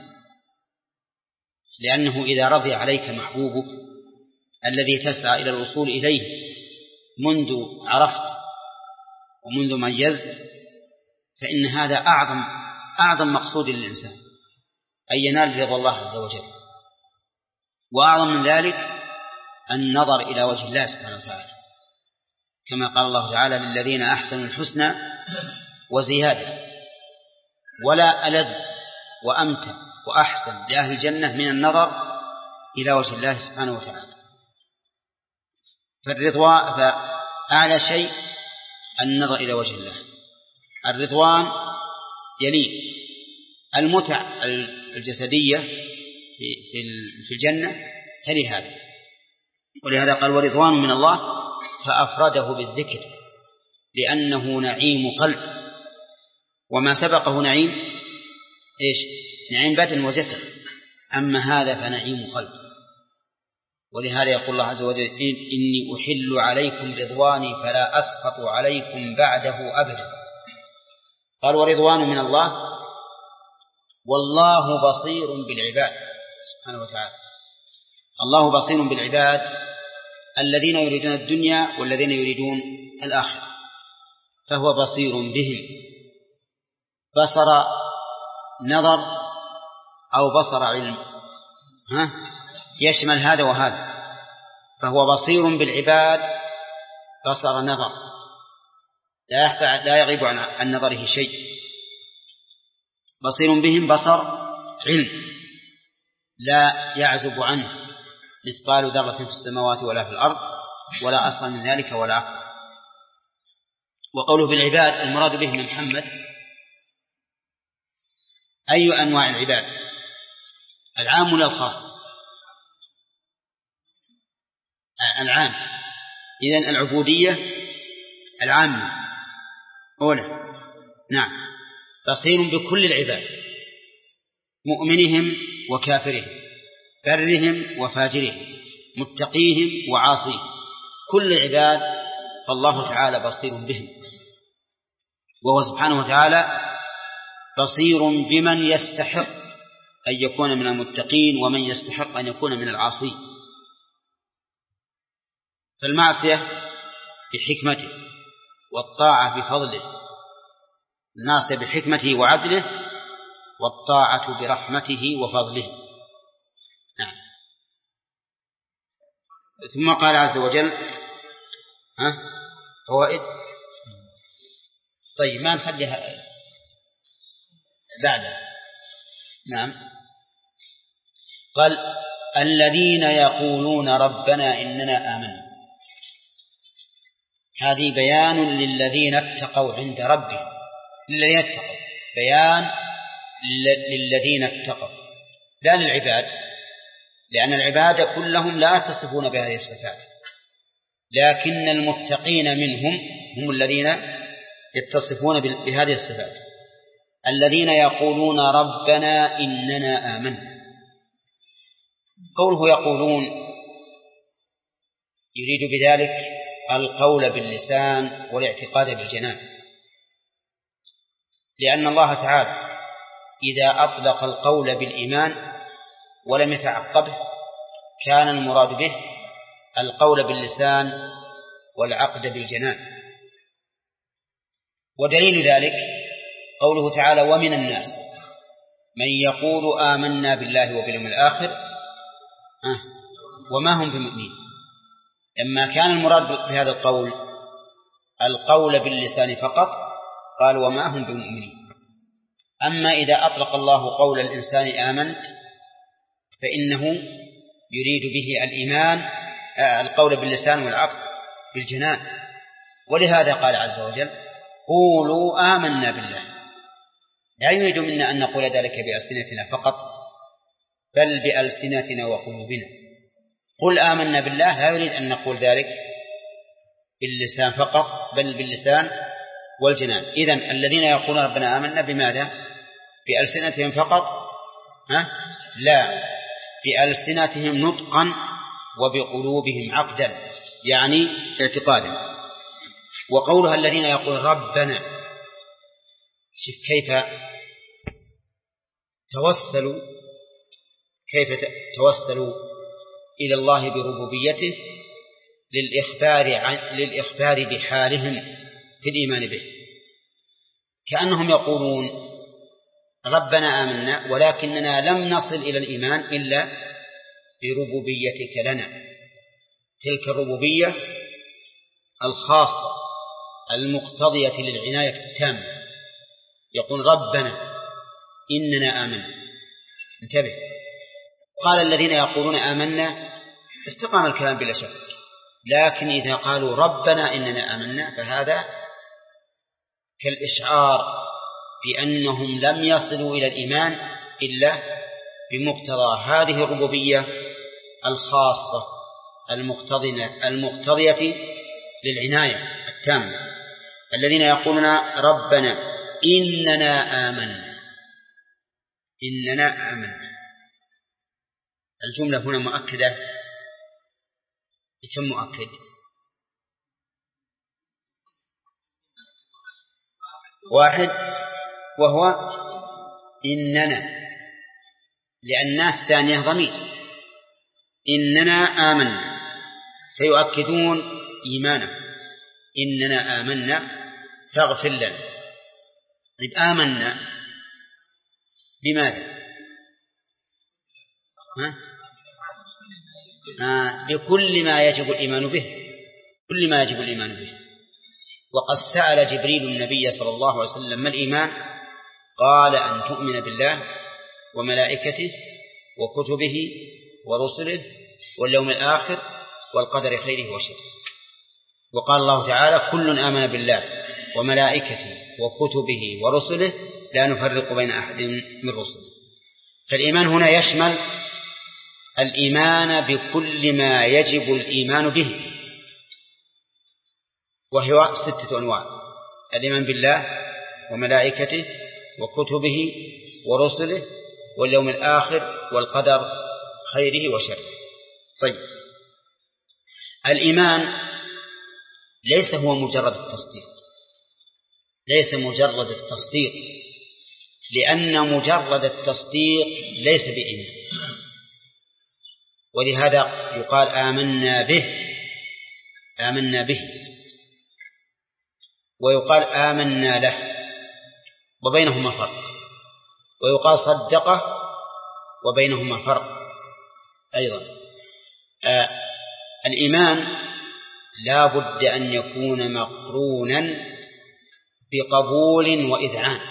لأنه إذا رضي عليك محبوبك الذي تسعى إلى الوصول إليه منذ عرفت ومنذ ميزت، فإن هذا أعظم أعظم مقصود للإنسان أن ينال رضا الله عز وجل. وأعظم من ذلك النظر إلى وجه الله سبحانه وتعالى، كما قال الله تعالى للذين أحسنوا الحسنى وزيادة. ولا ألذ وأمتع وأحسن لأهل الجنة من النظر إلى وجه الله سبحانه وتعالى. فالرضوان فأعلى شيء النظر إلى وجه الله. الرضوان يليه المتع الجسدية في الجنة تلي هذا، ولهذا قال ورضوان من الله فأفرده بالذكر لأنه نعيم قلب، وما سبقه نعيم إيش؟ نعيم بدن وجسد، أما هذا فنعيم قلب. ولهذا يقول الله عز وجل إني أحل عليكم رضواني فلا أسخط عليكم بعده أبدا. قال ورضوان من الله والله بصير بالعباد سبحانه وتعالى. الله بصير بالعباد الذين يريدون الدنيا والذين يريدون الآخرة، فهو بصير بهم. بصر نظر أو بصر علم، ها يشمل هذا وهذا. فهو بصير بالعباد بصر نظر، لا يخفى لا يغيب عن نظره شيء. بصير بهم بصر علم لا يعزب عنه مثقال ذرة في السماوات ولا في الأرض ولا أصغر من ذلك ولا أكبر. وقوله بالعباد المراد به من محمد أي أنواع العباد؟ العام ولا الخاص؟ العام. إذن العبودية العامة أولى. نعم، بصير بكل العباد، مؤمنهم وكافرهم، برهم وفاجرهم، متقيهم وعاصيهم، كل العباد فالله تعالى بصير بهم. وهو سبحانه وتعالى بصير بمن يستحق أن يكون من المتقين ومن يستحق أن يكون من العاصين. فالمعصية بحكمته والطاعة بفضله، الناصية بحكمته وعدله والطاعة برحمته وفضله. نعم. ثم قال عز وجل ها فوائد. طيب ما نخليها بعد. نعم. قال الذين يقولون ربنا إننا آمنا، هذه بيان للذين اتقوا عند ربهم، للذين اتقوا، بيان للذين اتقوا لا للعباد، لأن العباد كلهم لا يتصفون بهذه الصفات، لكن المتقين منهم هم الذين يتصفون بهذه الصفات. الذين يقولون ربنا إننا آمنا، قوله يقولون يريد بذلك القول باللسان والاعتقاد بالجنان، لأن الله تعالى إذا أطلق القول بالإيمان ولم يتعقبه كان المراد به القول باللسان والعقد بالجنان. ودليل ذلك قوله تعالى: ومن الناس من يقول آمنا بالله وباليوم الآخر آه وما هم بمؤمنين. لما كان المراد بهذا القول القول باللسان فقط قال وما هم بمؤمنين. أما إذا أطلق الله قول الإنسان آمنت فإنه يريد به الإيمان آه القول باللسان والعقد بالجنان. ولهذا قال عز وجل: قولوا آمنا بالله. لا يريد منا أن نقول ذلك بألسنتنا فقط بل بألسنتنا وقلوبنا. قل آمنا بالله لا يريد أن نقول ذلك باللسان فقط بل باللسان والجنان. إذن الذين يقولون ربنا آمنا بماذا؟ بألسنتهم فقط؟ ها؟ لا، بألسنتهم نطقا وبقلوبهم عقدا، يعني اعتقادا. وقولها الذين يقول ربنا، شوف كيف توسلوا كيف توسلوا إلى الله بربوبيته للإخبار عن للإخبار بحالهم في الإيمان به، كأنهم يقولون ربنا آمنا ولكننا لم نصل إلى الإيمان إلا بربوبيتك لنا، تلك الربوبية الخاصة المقتضية للعناية التامة. يقول ربنا إننا آمنا. انتبه، قال الذين يقولون آمنا استقام الكلام بلا شك، لكن إذا قالوا ربنا إننا آمنا فهذا كالإشعار بأنهم لم يصلوا إلى الإيمان إلا بمقتضى هذه الربوبية الخاصة المقتضية للعناية التامة. الذين يقولون ربنا إننا آمنا إننا آمنا، الجملة هنا مؤكدة بكم مؤكد؟ واحد، وهو إننا، لأن الثانية ضمير. إننا آمنا فيؤكدون إيمانه، إننا آمنا فاغفر لنا. طيب آمنا بماذا؟ ها؟ آه بكل ما يجب الإيمان به، كل ما يجب الإيمان به. وقد سأل جبريل النبي صلى الله عليه وسلم ما الإيمان؟ قال أن تؤمن بالله وملائكته وكتبه ورسله واليوم الآخر والقدر خيره وشره. وقال الله تعالى كل آمن بالله وملائكته وكتبه ورسله لا نفرق بين أحد من رسله. فالإيمان هنا يشمل الإيمان بكل ما يجب الإيمان به، وهي ستة أنواع: الإيمان بالله وملائكته وكتبه ورسله واليوم الآخر والقدر خيره وشره. طيب، الإيمان ليس هو مجرد التصديق، ليس مجرد التصديق، لأن مجرد التصديق ليس بإيمان. ولهذا يقال آمنا به آمنا به ويقال آمنا له، وبينهما فرق. ويقال صدقه وبينهما فرق أيضا. آه الإيمان لا بد أن يكون مقرونا بقبول وإذعان،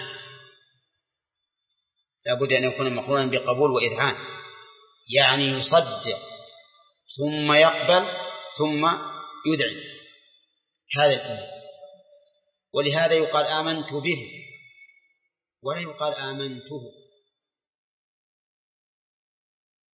لا بد أن يكون مقرونا بقبول وإذعان، يعني يصدق ثم يقبل ثم يذعن، هذا الإيمان. ولهذا يقال آمنت به ولا يقال آمنته.